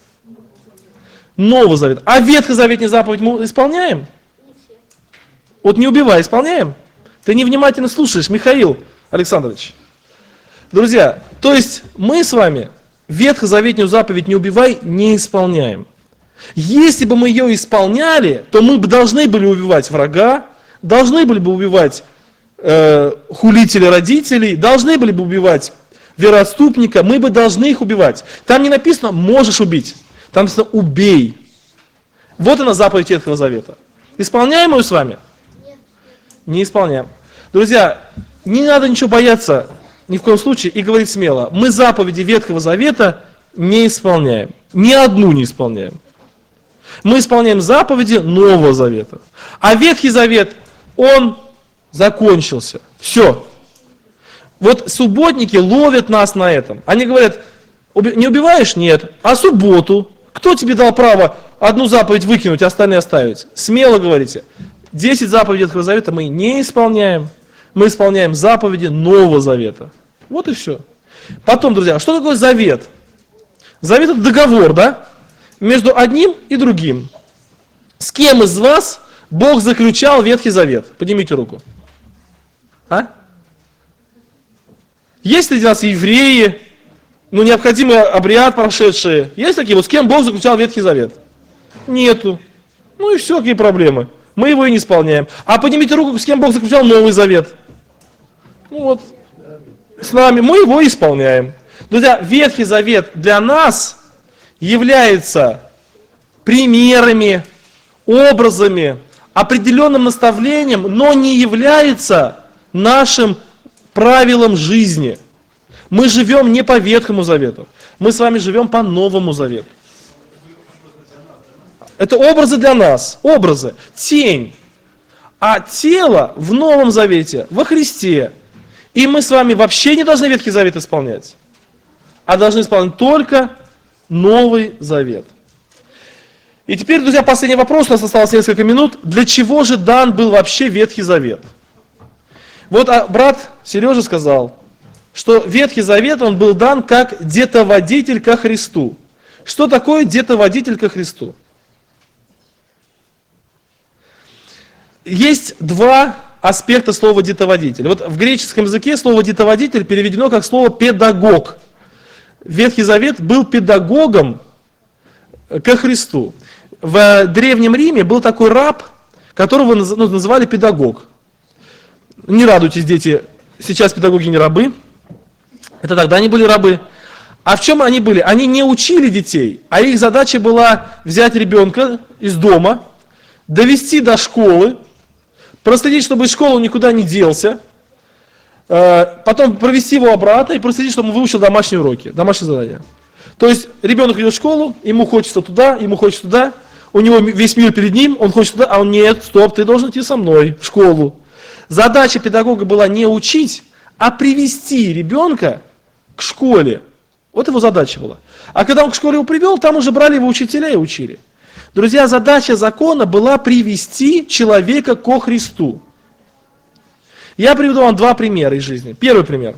Новый Завет. А ветхозаветную заповедь мы исполняем? Не убивай, исполняем? Ты невнимательно слушаешь, Михаил Александрович. Друзья, то есть мы с вами ветхозаветную заповедь «Не убивай» не исполняем. Если бы мы ее исполняли, то мы бы должны были убивать врага, должны были бы убивать хулителей родителей, должны были бы убивать вероотступника, мы бы должны их убивать. Там не написано «можешь убить», там написано «убей». Вот она заповедь Ветхого Завета. Исполняем ее с вами? Нет. Не исполняем. Друзья, не надо ничего бояться ни в коем случае и говорить смело. Мы заповеди Ветхого Завета не исполняем. Ни одну не исполняем. Мы исполняем заповеди Нового Завета. А Ветхий Завет, он закончился. Все. Субботники ловят нас на этом. Они говорят, не убиваешь? Нет. А субботу? Кто тебе дал право одну заповедь выкинуть, а остальные оставить? Смело говорите. 10 заповедей Ветхого Завета мы не исполняем. Мы исполняем заповеди Нового Завета. Вот и все. Потом, друзья, что такое завет? Завет — это договор, да? Между одним и другим. С кем из вас Бог заключал Ветхий Завет? Поднимите руку. А? Есть среди нас евреи, необходимый обряд прошедшие? Есть такие, с кем Бог заключал Ветхий Завет? Нету. И все, какие проблемы. Мы его и не исполняем. А поднимите руку, с кем Бог заключал Новый Завет? С нами. Мы его исполняем. Друзья, Ветхий Завет для нас является примерами, образами, определенным наставлением, но не является нашим правилом жизни. Мы живем не по Ветхому Завету. Мы с вами живем по Новому Завету. Это образы для нас, образы, тень. А тело в Новом Завете, во Христе. И мы с вами вообще не должны Ветхий Завет исполнять, а должны исполнять только Новый Завет. И теперь, друзья, последний вопрос, у нас осталось несколько минут. Для чего же дан был вообще Ветхий Завет? Брат Сережа сказал, что Ветхий Завет, он был дан как детоводитель ко Христу. Что такое детоводитель ко Христу? Есть два аспекта слова детоводитель. В греческом языке слово детоводитель переведено как слово педагог. Ветхий Завет был педагогом ко Христу. В Древнем Риме был такой раб, которого называли педагог. Не радуйтесь, дети, сейчас педагоги не рабы. Это тогда они были рабы. А в чем они были? Они не учили детей, а их задача была взять ребенка из дома, довести до школы, проследить, чтобы из школы никуда не делся, потом провести его обратно и проследить, чтобы он выучил домашние уроки, домашние задания. То есть ребенок идет в школу, ему хочется туда, у него весь мир перед ним, он хочет туда, а он нет, стоп, ты должен идти со мной в школу. Задача педагога была не учить, а привести ребенка к школе. Вот его задача была. А когда он к школе его привел, там уже брали его учителя и учили. Друзья, задача закона была привести человека ко Христу. Я приведу вам два примера из жизни. Первый пример.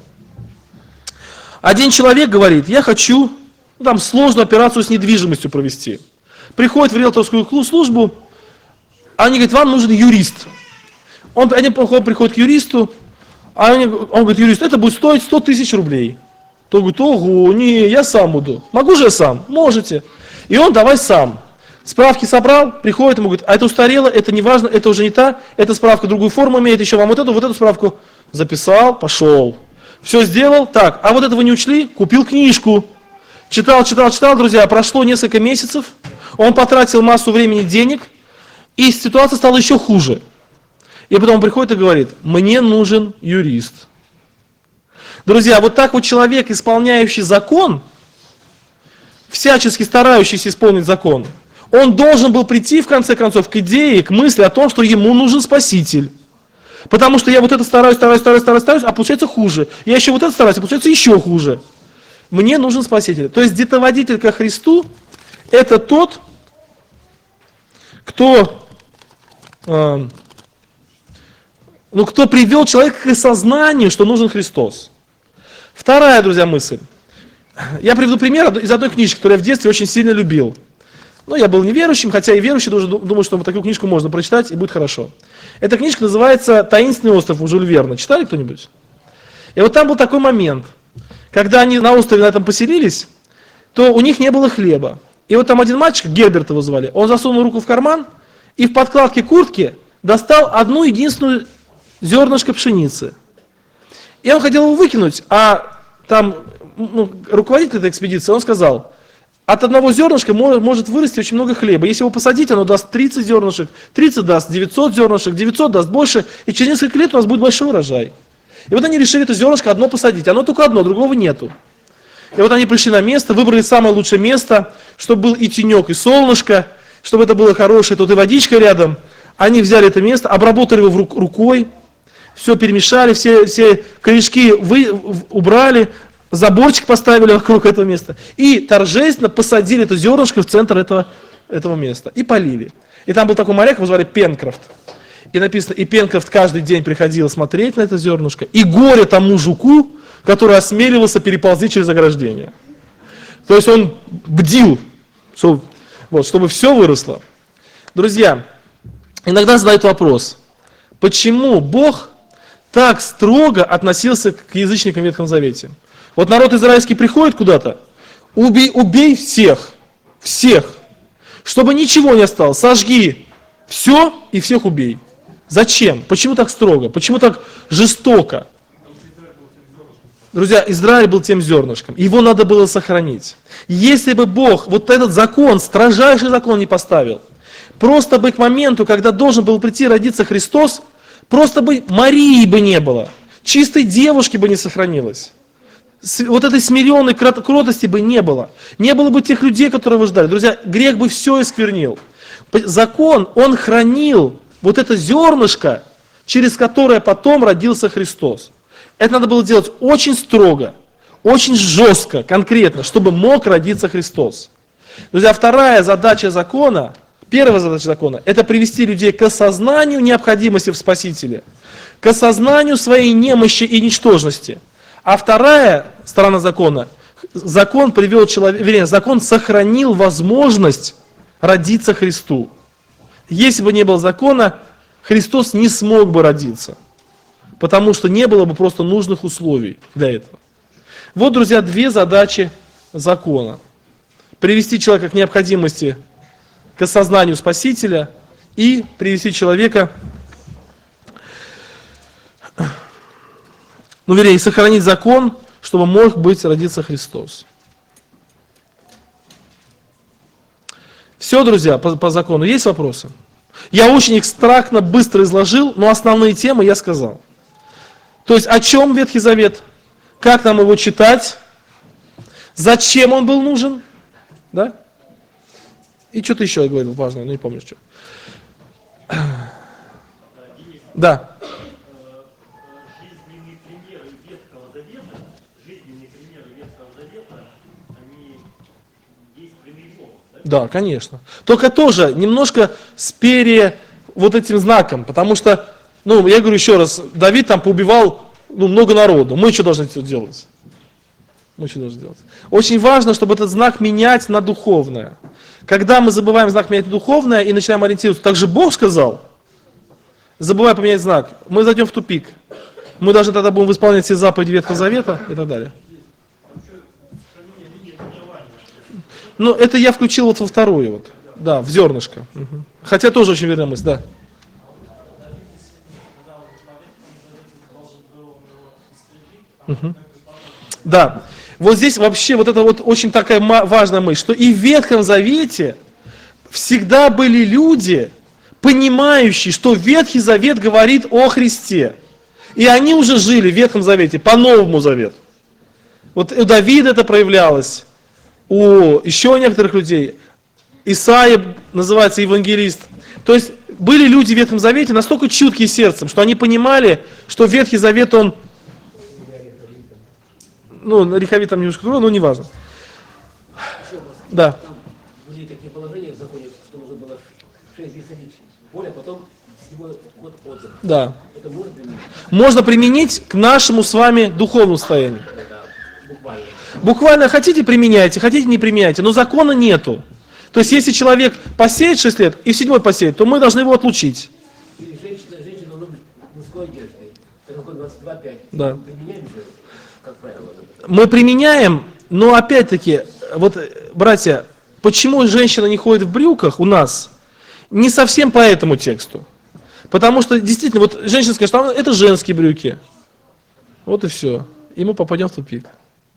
Один человек говорит, я хочу сложную операцию с недвижимостью провести. Приходит в риэлторскую службу, они говорят, вам нужен юрист. Они приходят к юристу, он говорит, юрист, это будет стоить 100 тысяч рублей. Тот говорит, ого, не, я сам буду. Могу же я сам? Можете. И он давай сам. Справки собрал, приходит, ему говорит, а это устарело, это не важно, это уже не та, эта справка другую форму имеет, еще вам вот эту справку записал, пошел. Все сделал, так, а вот этого не учли, купил книжку. Читал, друзья, прошло несколько месяцев, он потратил массу времени, денег, и ситуация стала еще хуже. И потом он приходит и говорит, мне нужен юрист. Друзья, вот так вот человек, исполняющий закон, всячески старающийся исполнить закон, он должен был прийти, в конце концов, к идее, к мысли о том, что ему нужен Спаситель. Потому что я вот это стараюсь, а получается хуже. Я еще вот это стараюсь, а получается еще хуже. Мне нужен Спаситель. То есть детоводитель ко Христу – это тот, кто привел человека к осознанию, что нужен Христос. Вторая, друзья, мысль. Я приведу пример из одной книжки, которую я в детстве очень сильно любил. Я был неверующим, хотя и верующий думаю, что такую книжку можно прочитать и будет хорошо. Эта книжка называется «Таинственный остров» у Жюль Верна. Читали кто-нибудь? И вот там был такой момент, когда они на острове на этом поселились, то у них не было хлеба. И вот там один мальчик, Герберт его звали, он засунул руку в карман и в подкладке куртки достал одну единственную зернышко пшеницы. И он хотел его выкинуть, а там руководитель этой экспедиции, он сказал, от одного зернышка может вырасти очень много хлеба. Если его посадить, оно даст 30 зернышек, 30 даст 900 зернышек, 900 даст больше, и через несколько лет у нас будет большой урожай. И вот они решили это зернышко одно посадить, оно только одно, другого нету. И вот они пришли на место, выбрали самое лучшее место, чтобы был и тенек, и солнышко, чтобы это было хорошее, тут и водичка рядом. Они взяли это место, обработали его рукой, все перемешали, все корешки убрали, заборчик поставили вокруг этого места и торжественно посадили это зернышко в центр этого места и полили. И там был такой моряк, его звали Пенкрофт. И написано, и Пенкрофт каждый день приходил смотреть на это зернышко, и горе тому жуку, который осмеливался переползти через ограждение. То есть он бдил, чтобы все выросло. Друзья, иногда задают вопрос, почему Бог так строго относился к язычникам в Ветхом Завете? Вот народ израильский приходит куда-то, убей всех, чтобы ничего не осталось, сожги все и всех убей. Зачем? Почему так строго? Почему так жестоко? Друзья, Израиль был тем зернышком, его надо было сохранить. Если бы Бог вот этот закон, строжайший закон не поставил, просто бы к моменту, когда должен был прийти родиться Христос, просто бы Марии бы не было, чистой девушки бы не сохранилось, вот этой смиренной кротости бы не было бы тех людей, которые вы ждали. Друзья, грех бы все исквернил. Закон, он хранил вот это зернышко, через которое потом родился Христос. Это надо было делать очень строго, очень жестко, конкретно, чтобы мог родиться Христос. Друзья, вторая задача закона, первая задача закона, это привести людей к осознанию необходимости в Спасителе, к осознанию своей немощи и ничтожности. А вторая сторона закона, закон привел человека, вернее, закон сохранил возможность родиться Христу. Если бы не было закона, Христос не смог бы родиться. Потому что не было бы просто нужных условий для этого. Вот, друзья, две задачи закона. Привести человека к необходимости, к осознанию Спасителя и привести человека, сохранить закон, чтобы мог родиться Христос. Все, друзья, по закону. Есть вопросы? Я очень экстрактно, быстро изложил, но основные темы я сказал. То есть о чем Ветхий Завет, как нам его читать, зачем он был нужен, да? И что-то еще я говорил важное, но не помню что. Да. Жизненные примеры Ветхого Завета, они есть примером, да? Да, конечно. Только тоже немножко с вот этим знаком, потому что, я говорю еще раз, Давид там поубивал много народу. Мы что должны делать? Очень важно, чтобы этот знак менять на духовное. Когда мы забываем знак менять на духовное и начинаем ориентироваться, так же Бог сказал, забывая поменять знак, мы зайдем в тупик. Мы должны тогда будем исполнять все заповеди Ветхого Завета и так далее. Это я включил вот во вторую, да, в зернышко. Угу. Хотя тоже очень верная мысль, да. Угу. Да, вот здесь вообще это очень такая важная мысль, что и в Ветхом Завете всегда были люди, понимающие, что Ветхий Завет говорит о Христе. И они уже жили в Ветхом Завете, по Новому Завету. Вот у Давида это проявлялось, у еще некоторых людей. Исаия называется евангелист. То есть были люди в Ветхом Завете настолько чуткие сердцем, что они понимали, что Ветхий Завет, он... Рехавит там немножко другое, но не важно. Да. Там были такие положения в законе, что нужно было 6 лет садить поле, а потом всего год отзыв. Да. Это можно применить? Можно применить к нашему с вами духовному состоянию. Да, буквально. Буквально хотите применяйте, хотите не применяйте, но закона нету. То есть если человек посеет 6 лет и в 7-й посеет, то мы должны его отлучить. Или женщина должна быть мужской одеждой. Это закон 22.5. Да. Применяем же, как правило. Мы применяем, но опять-таки, братья, почему женщина не ходит в брюках у нас? Не совсем по этому тексту. Потому что действительно, женщина скажет, что это женские брюки. Вот и все. И мы попадем в тупик.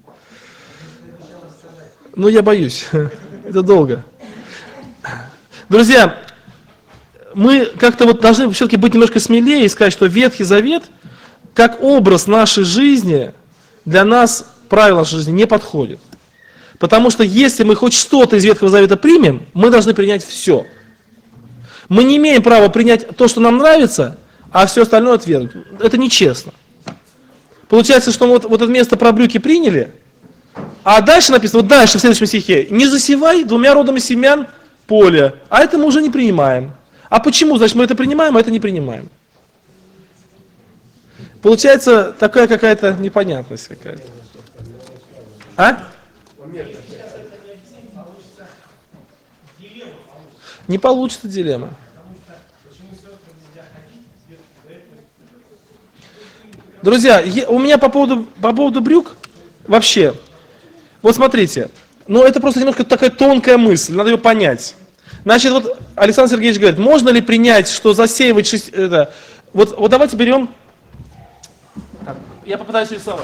Я боюсь. Это долго. Друзья, мы как-то должны все-таки быть немножко смелее и сказать, что Ветхий Завет, как образ нашей жизни, для нас правила нашей жизни не подходит. Потому что если мы хоть что-то из Ветхого Завета примем, мы должны принять все. Мы не имеем права принять то, что нам нравится, а все остальное отвергнуть. Это нечестно. Получается, что мы это место про брюки приняли, а дальше написано, дальше в следующем стихе, не засевай 2 родами семян поле, а это мы уже не принимаем. А почему? Значит, мы это принимаем, а это не принимаем. Получается такая какая-то непонятность какая-то. А? Не получится дилемма. Почему Друзья, у меня по поводу брюк вообще, вот смотрите, ну это просто немножко такая тонкая мысль, надо ее понять. Значит, вот Александр Сергеевич говорит, можно ли принять, что засеивать вот давайте берем, так, я попытаюсь рисовать.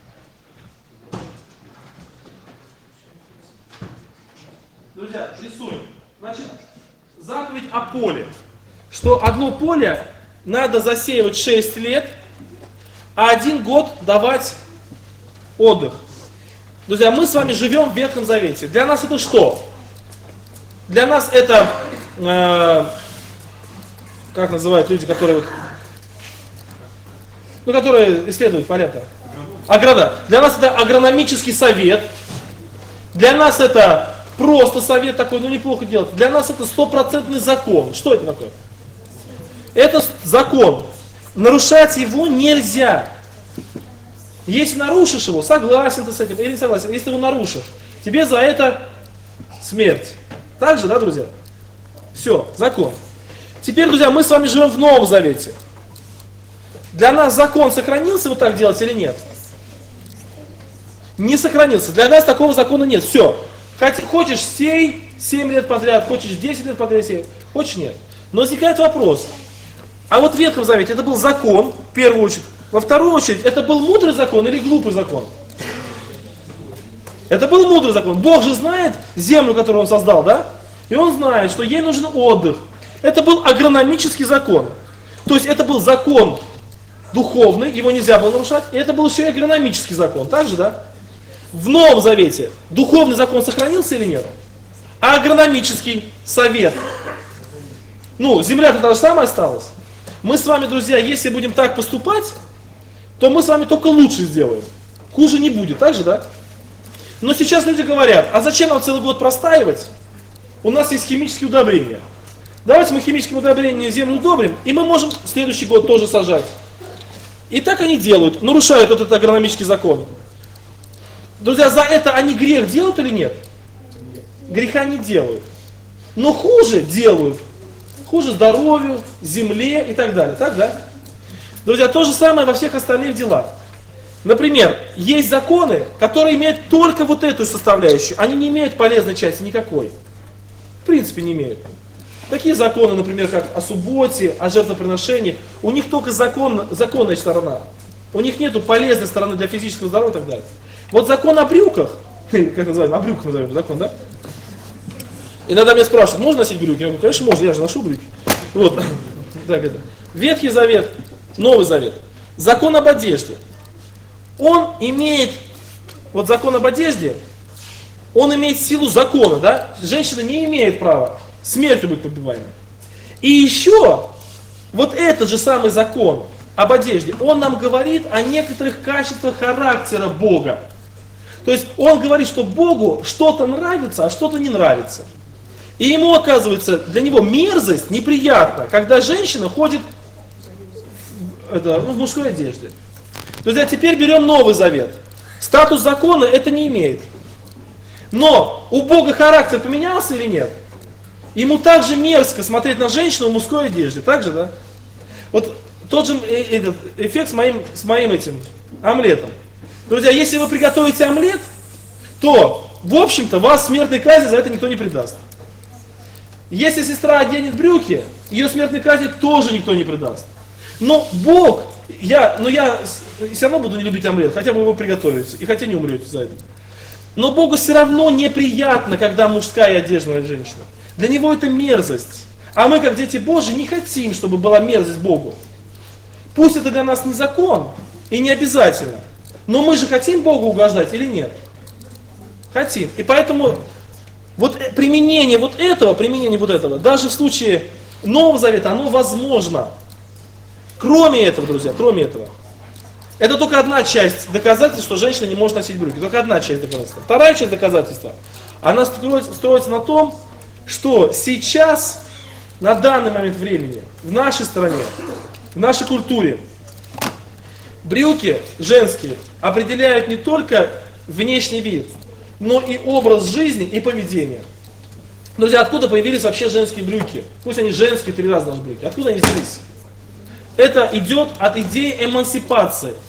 Друзья, рисуем. Значит, заповедь о поле, что одно поле надо засеивать 6 лет, а 1 год давать отдых. Друзья, мы с вами живем в Ветхом Завете. Для нас это что? Для нас это, как называют люди, которые, которые исследуют порядок? Агрода. Для нас это агрономический совет. Для нас это просто совет такой, ну неплохо делать. Для нас это 100% закон. Что это такое? Это закон. Нарушать его нельзя. Если нарушишь его, согласен ты с этим или не согласен. Если ты его нарушишь, тебе за это смерть. Так же, да, друзья? Все, закон. Теперь, друзья, мы с вами живем в Новом Завете. Для нас закон сохранился вот так делать или нет? Не сохранился. Для нас такого закона нет. Все. Хочешь сей 7 лет подряд, хочешь 10 лет подряд сей, хочешь нет. Но возникает вопрос. А вот в Ветхом Завете это был закон, в первую очередь. Во вторую очередь, это был мудрый закон или глупый закон? Это был мудрый закон. Бог же знает землю, которую Он создал, да? И Он знает, что ей нужен отдых. Это был агрономический закон. То есть это был закон духовный, его нельзя было нарушать. И это был еще и агрономический закон. Так же, да? В Новом Завете духовный закон сохранился или нет? А агрономический совет. Ну, земля-то та же самая осталась. Мы с вами, друзья, если будем так поступать, то мы с вами только лучше сделаем. Хуже не будет, так же, да? Но сейчас люди говорят, а зачем нам целый год простаивать? У нас есть химические удобрения. Давайте мы химическим удобрением землю удобрим, и мы можем в следующий год тоже сажать. И так они делают, нарушают этот агрономический закон. Друзья, за это они грех делают или нет? Греха не делают. Но хуже делают. Хуже здоровью, земле и так далее. Так, да? Друзья, то же самое во всех остальных делах. Например, есть законы, которые имеют только вот эту составляющую. Они не имеют полезной части никакой. В принципе, не имеют. Такие законы, например, как о субботе, о жертвоприношении, у них только законная сторона. У них нету полезной стороны для физического здоровья и так далее. Вот закон о брюках, как называем, о брюках назовем закон, да? Иногда меня спрашивают, можно носить брюки? Я говорю, конечно, можно, я же ношу брюки. Вот. Так это. Ветхий Завет, Новый Завет. Закон об одежде. Он имеет, вот закон об одежде, он имеет силу закона, да? Женщина не имеет права смертью быть побиваемой. И еще, вот этот же самый закон об одежде, он нам говорит о некоторых качествах характера Бога. То есть он говорит, что Богу что-то нравится, а что-то не нравится. И ему, оказывается, для него мерзость, неприятно, когда женщина ходит в мужской одежде. Друзья, теперь берем Новый Завет. Статус закона это не имеет. Но у Бога характер поменялся или нет? Ему также мерзко смотреть на женщину в мужской одежде. Так же, да? Вот тот же эффект с моим этим омлетом. Друзья, если вы приготовите омлет, то, в общем-то, вас смертной казни за это никто не придаст. Если сестра оденет брюки, ее смертной казни тоже никто не придаст. Но Бог, я все равно буду не любить омлет, хотя бы его приготовите, и хотя не умрете за это. Но Богу все равно неприятно, когда мужская одежда на женщине. Для него это мерзость. А мы, как дети Божьи, не хотим, чтобы была мерзость Богу. Пусть это для нас не закон и не обязательно. Но мы же хотим Богу угождать или нет? Хотим. И поэтому вот применение вот этого, даже в случае Нового Завета, оно возможно. Кроме этого, друзья, кроме этого. Это только одна часть доказательства, что женщина не может носить брюки. Только одна часть доказательства. Вторая часть доказательства, она строится на том, что сейчас, на данный момент времени, в нашей стране, в нашей культуре, брюки женские определяют не только внешний вид, но и образ жизни и поведение. Друзья, откуда появились вообще женские брюки? Пусть они женские 3 раза брюки. Откуда они взялись? Это идет от идеи эмансипации.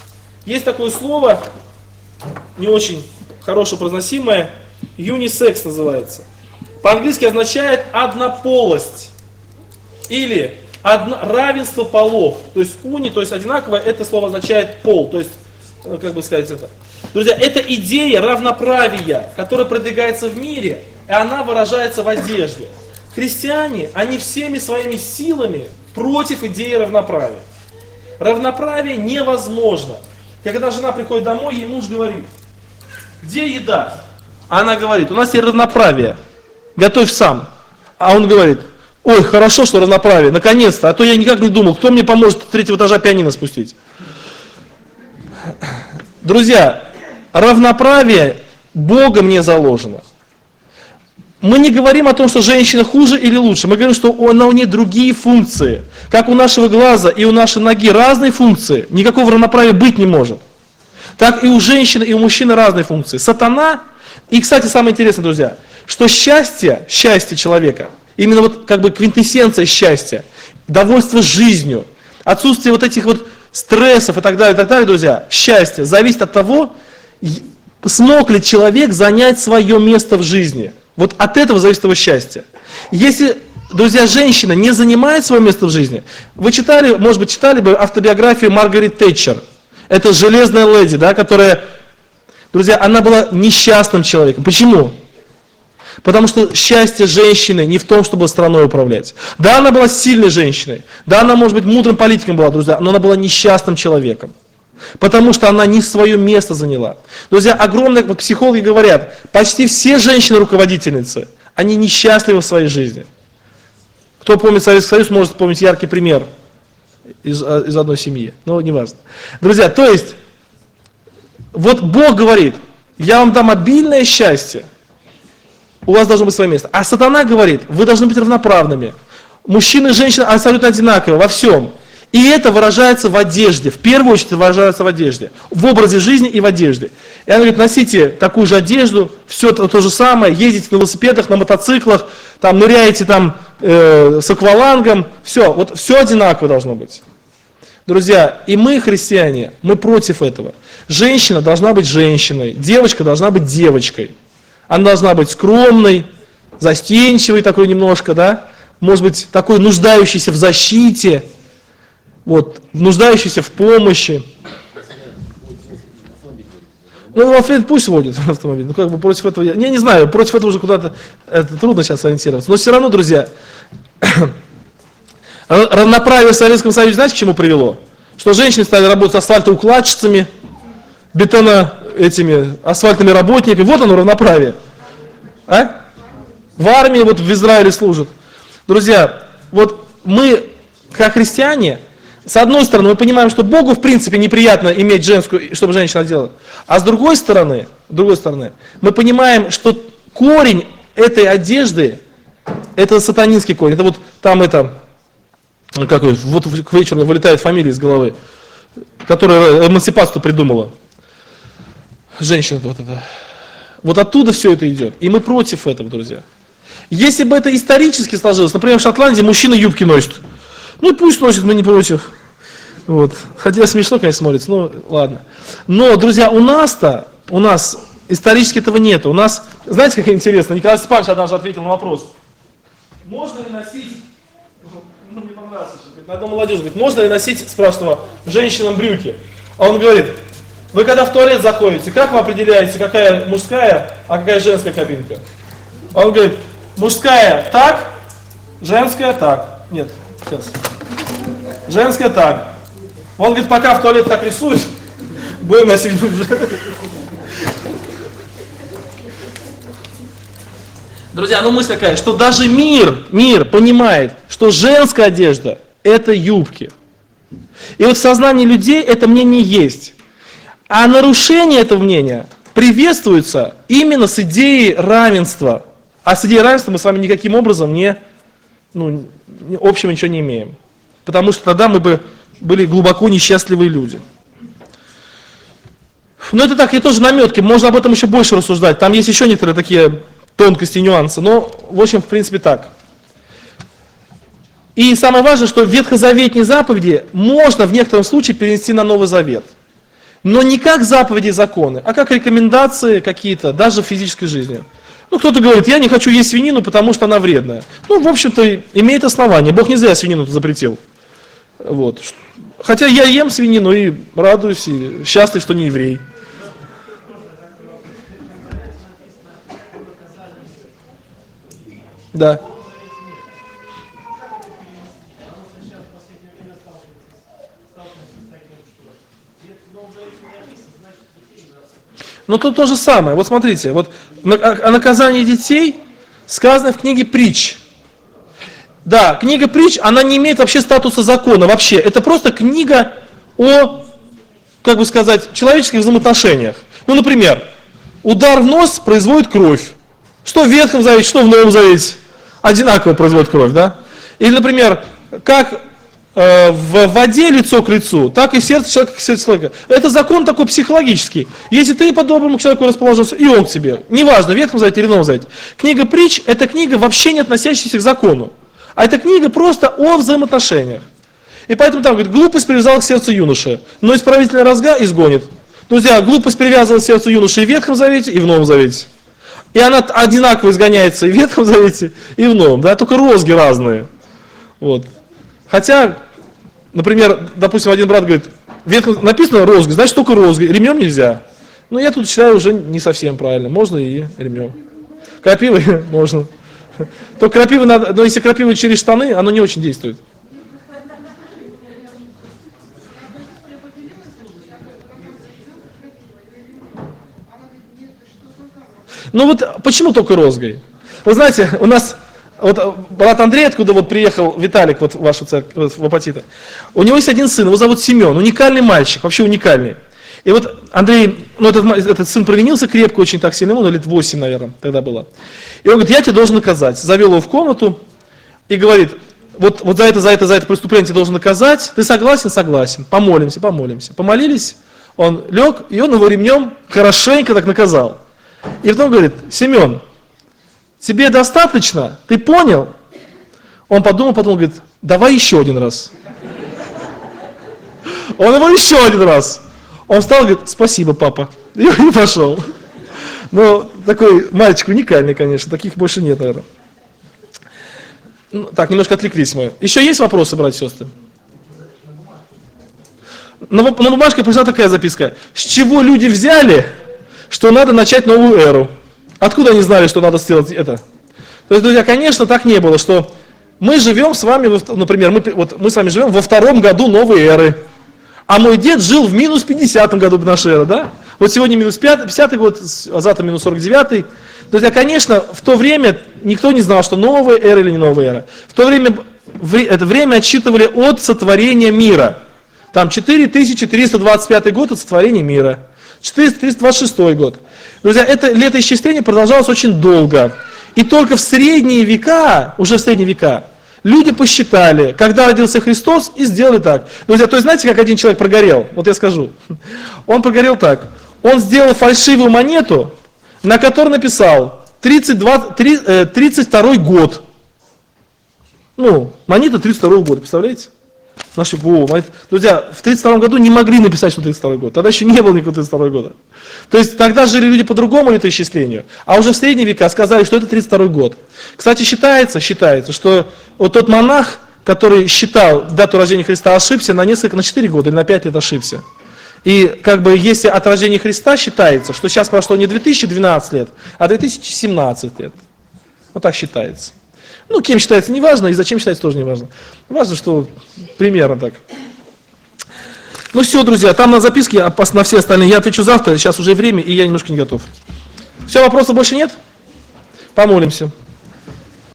Есть такое слово, не очень хорошо произносимое, unisex называется. По-английски означает однополость или равенство полов. То есть уни, то есть одинаковое, это слово означает пол. То есть, как бы сказать это. Друзья, это идея равноправия, которая продвигается в мире, и она выражается в одежде. Христиане, они всеми своими силами против идеи равноправия. Равноправие невозможно. Когда жена приходит домой, ей муж говорит: где еда? Она говорит: у нас есть равноправие, готовь сам. А он говорит: ой, хорошо, что равноправие, наконец-то, а то я никак не думал, кто мне поможет с 3-го этажа пианино спустить. Друзья, равноправие Богом не заложено. Мы не говорим о том, что женщина хуже или лучше. Мы говорим, что у нее другие функции. Как у нашего глаза и у нашей ноги разные функции, никакого равноправия быть не может. Так и у женщины, и у мужчины разные функции. Сатана, и, кстати, самое интересное, друзья, что счастье человека, именно вот как бы квинтэссенция счастья, довольство жизнью, отсутствие вот этих вот стрессов и так далее, друзья, счастье зависит от того, смог ли человек занять свое место в жизни. Вот от этого зависит его счастье. Если, друзья, женщина не занимает свое место в жизни, вы читали, может быть, читали бы автобиографию Маргарет Тэтчер. Это железная леди, да, которая, друзья, она была несчастным человеком. Почему? Потому что счастье женщины не в том, чтобы страной управлять. Да, она была сильной женщиной, да, она, может быть, мудрым политиком была, друзья, но она была несчастным человеком. Потому что она не свое место заняла. Друзья, огромные, вот психологи говорят, почти все женщины-руководительницы, они несчастливы в своей жизни. Кто помнит Советский Союз, может вспомнить яркий пример из одной семьи. Но не важно. Друзья, то есть, вот Бог говорит: я вам дам обильное счастье, у вас должно быть свое место. А сатана говорит: вы должны быть равноправными. Мужчины и женщины абсолютно одинаковые во всем. И это выражается в одежде, в первую очередь выражается в одежде, в образе жизни и в одежде. И она говорит: носите такую же одежду, все то же самое, ездите на велосипедах, на мотоциклах, там, ныряете там, с аквалангом, все, вот все одинаково должно быть. Друзья, и мы, христиане, мы против этого. Женщина должна быть женщиной, девочка должна быть девочкой. Она должна быть скромной, застенчивой такой немножко, да, может быть, такой нуждающейся в защите, вот, нуждающийся в помощи. Ну, автомобиль пусть водит автомобиль. Ну, как бы против этого я не знаю, против этого уже куда-то трудно сейчас ориентироваться. Но все равно, друзья, равноправие в Советском Союзе, знаете, к чему привело? Что женщины стали работать асфальтоукладчицами, этими асфальтными работниками. Вот оно, равноправие. А? В армии, вот в Израиле служат. Друзья, вот мы, как христиане, с одной стороны, мы понимаем, что Богу, в принципе, неприятно иметь женскую, чтобы женщина делала. А с другой стороны, мы понимаем, что корень этой одежды, это сатанинский корень. Это вот там вот к вечеру вылетает фамилия из головы, которая эмансипацию придумала. Женщина вот это. Вот оттуда все это идет. И мы против этого, друзья. Если бы это исторически сложилось, например, в Шотландии мужчины юбки носят. Ну и пусть носят, мы не против. Вот. Хотя смешно, конечно, смотрится, но ладно. Но, друзья, у нас исторически этого нет. У нас, знаете, как интересно, Николай Степанович однажды ответил на вопрос. Можно ли носить, мне понравилось, на одну молодежь, говорит, можно ли носить, спрашивает женщинам брюки? А он говорит: вы когда в туалет заходите, как вы определяете, какая мужская, а какая женская кабинка? А он говорит: мужская так, женская так. Нет, сейчас. Женская так. Он говорит, пока в туалет так рисует, будем носить. Друзья, мысль такая, что даже мир понимает, что женская одежда – это юбки. И вот в сознании людей это мнение есть. А нарушение этого мнения приветствуется именно с идеей равенства. А с идеей равенства мы с вами никаким образом общего ничего не имеем. Потому что тогда мы бы были глубоко несчастливые люди. Но это так, и тоже наметки, можно об этом еще больше рассуждать. Там есть еще некоторые такие тонкости, нюансы. Но, в общем, в принципе, так. И самое важное, что ветхозаветные заповеди можно в некотором случае перенести на Новый Завет. но не как заповеди и законы, а как рекомендации какие-то, даже в физической жизни. Ну, кто-то говорит, я не хочу есть свинину, потому что она вредная. Ну, в общем-то, имеет основание. Бог не зря свинину запретил. Вот. Хотя я ем свинину и радуюсь, и счастлив, что не еврей. Да. Но тут то же самое. Вот смотрите, вот о наказании детей сказано в книге Притч. Да, книга Притч, она не имеет вообще статуса закона, вообще. Это просто книга о, как бы сказать, человеческих взаимоотношениях. Ну, например, удар в нос производит кровь. Что в Ветхом Завете, что в Новом Завете. Одинаково производит кровь, да? Или, например, как в воде лицо к лицу, так и сердце человека к сердцу человека. Это закон такой психологический. Если ты по-доброму к человеку расположился, и он к тебе. Неважно, в Ветхом Завете или в Новом Завете. Книга Притч – это книга, вообще не относящаяся к закону. А это книга просто о взаимоотношениях. И поэтому там говорит, глупость привязала к сердцу юноши, но исправительная розга изгонит. Друзья, глупость привязывала к сердцу юноши и в Ветхом Завете, и в Новом Завете. И она одинаково изгоняется и в Ветхом Завете, и в Новом. Да? Только розги разные. Вот. Хотя, например, допустим, один брат говорит, написано розги, значит только розги, ремнем нельзя. Ну, я тут считаю уже не совсем правильно. Можно и ремнем. Крапивой можно. Только крапивы надо, но если крапивы через штаны, оно не очень действует. Ну вот почему только розгой? Вы знаете, у нас вот брат Андрей, откуда вот приехал Виталик вот в вашу церковь, в Апатита, у него есть один сын, его зовут Семен, уникальный мальчик, вообще уникальный. И вот Андрей, ну этот сын провинился крепко, очень так сильно, ему лет 8, наверное, тогда было. И он говорит, я тебя должен наказать. Завел его в комнату и говорит, вот за это преступление тебя должен наказать. Ты согласен? Согласен. Помолимся. Помолились, он лег, и он его ремнем хорошенько так наказал. И потом говорит, Семен, тебе достаточно? Ты понял? Он подумал, говорит, давай еще один раз. Он его еще один раз. Он встал и говорит, спасибо, папа. И пошел. Ну, такой мальчик уникальный, конечно, таких больше нет, наверное. Ну, так, немножко отвлеклись мы. Еще есть вопросы, братья и сестры? На бумажке пришла такая записка. С чего люди взяли, что надо начать новую эру? Откуда они знали, что надо сделать это? То есть, друзья, конечно, так не было, что мы живем с вами, например, мы с вами живем во 2-м году новой эры. А мой дед жил в минус 50-м году нашей эры, да? Вот сегодня минус 50-й год, а завтра минус 49-й. Друзья, конечно, в то время никто не знал, что новая эра или не новая эра. В то время это время отсчитывали от сотворения мира. Там 4325 год от сотворения мира. 426 год. Друзья, это летоисчисление продолжалось очень долго. И только в средние века, уже в средние века, люди посчитали, когда родился Христос, и сделали так. Друзья, то есть знаете, как один человек прогорел? Вот я скажу. Он прогорел так. Он сделал фальшивую монету, на которой написал 32 год. Ну, монета 32 года, представляете? Друзья, в 32 году не могли написать, что 32 год. Тогда еще не было никакого 32 года. То есть тогда жили люди по другому летоисчислению, а уже в средние века сказали, что это 32 год. Кстати, считается, что вот тот монах, который считал дату рождения Христа, ошибся на 4 года или на 5 лет ошибся. И как бы если от рождения Христа считается, что сейчас прошло не 2012 лет, а 2017 лет. Вот так считается. Ну, кем считается, не важно, и зачем считается, тоже не важно. Важно, что примерно так. Ну все, друзья, там на записке, на все остальные я отвечу завтра, сейчас уже время, и я немножко не готов. Все, вопросов больше нет? Помолимся.